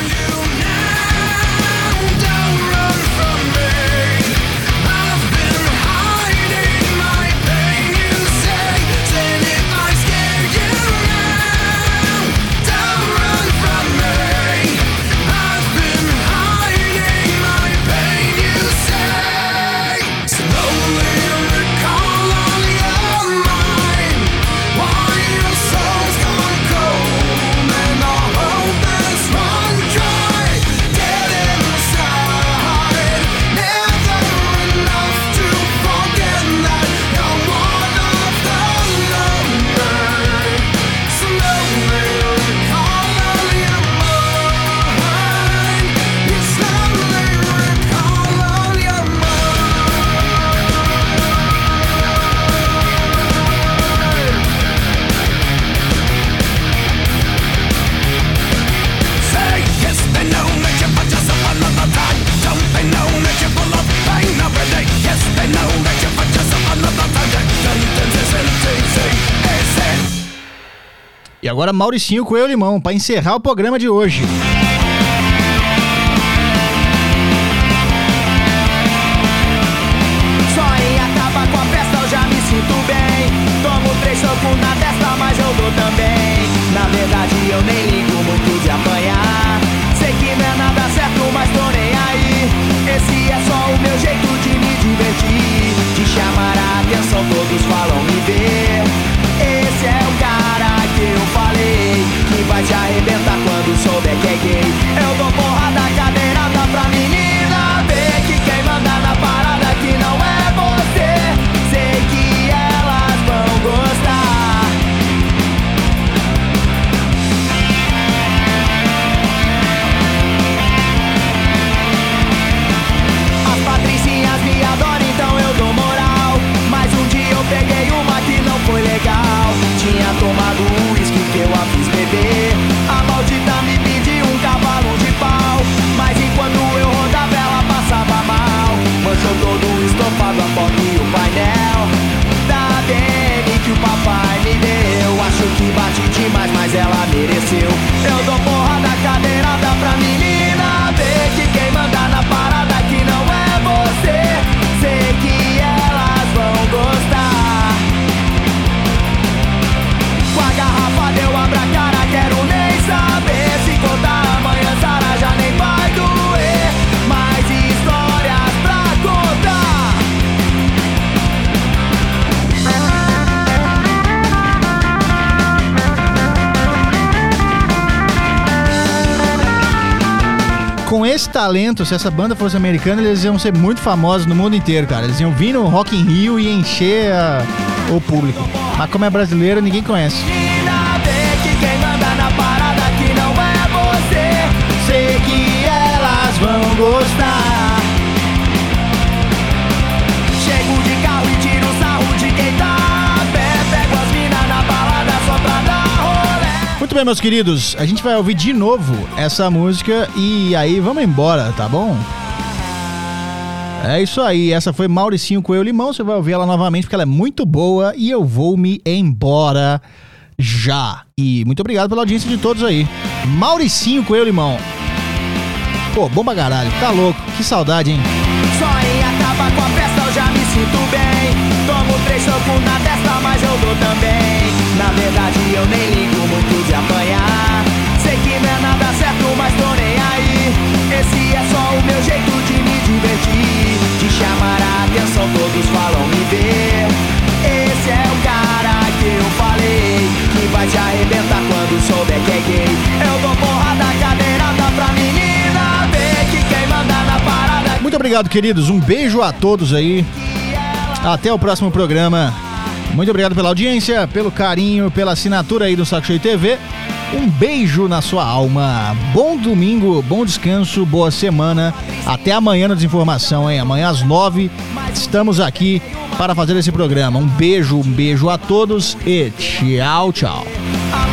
E agora Mauricinho Coelho Limão, para encerrar o programa de hoje. Só em acabar com a festa eu já me sinto bem. Tomo três socos na testa, mas eu dou também. Na verdade eu nem ligo muito de apanhar. Sei que não é nada certo, mas tô nem aí. Esse é só o meu jeito de me divertir, de chamar a atenção, todos falam me ver. Esse é o cara que eu falei, que vai te arrebentar quando souber que é gay. com esse talento, se essa banda fosse americana, eles iam ser muito famosos no mundo inteiro, cara. Eles iam vir no Rock in Rio e encher a, o público. Mas como é brasileiro, ninguém conhece. Quem manda na parada que não é você. Sei que elas vão gostar. Chego de carro e tiro o sarro de quem tá a pé. Pego as minas na balada só pra dar rolê. Muito bem, meus queridos, a gente vai ouvir de novo essa música e aí vamos embora, tá bom? É isso aí, essa foi Mauricinho Coelho Limão, você vai ouvir ela novamente porque ela é muito boa e eu vou me embora já. E muito obrigado pela audiência de todos aí. Mauricinho Coelho Limão. Pô, bom pra caralho, tá louco, que saudade, hein? Só em acabar com a festa eu já me sinto bem. Tomo três socos na testa, mas eu dou também. Na verdade eu nem ligo muito de apanhar. Sei que não é nada certo, mas tô nem aí. Esse é só o meu jeito de me divertir, de chamar a atenção, todos falam me ver. Esse é o cara que eu falei, que vai te arrebentar quando souber que é gay. Eu dou porrada cadeirada pra menina ver que quem manda na parada. Muito obrigado, queridos, um beijo a todos aí. Até o próximo programa. Muito obrigado pela audiência, pelo carinho, pela assinatura aí do Saco Cheio T V. Um beijo na sua alma. Bom domingo, bom descanso, boa semana. Até amanhã na Desinformação, hein? Amanhã às nove estamos aqui para fazer esse programa. Um beijo, um beijo a todos e tchau, tchau.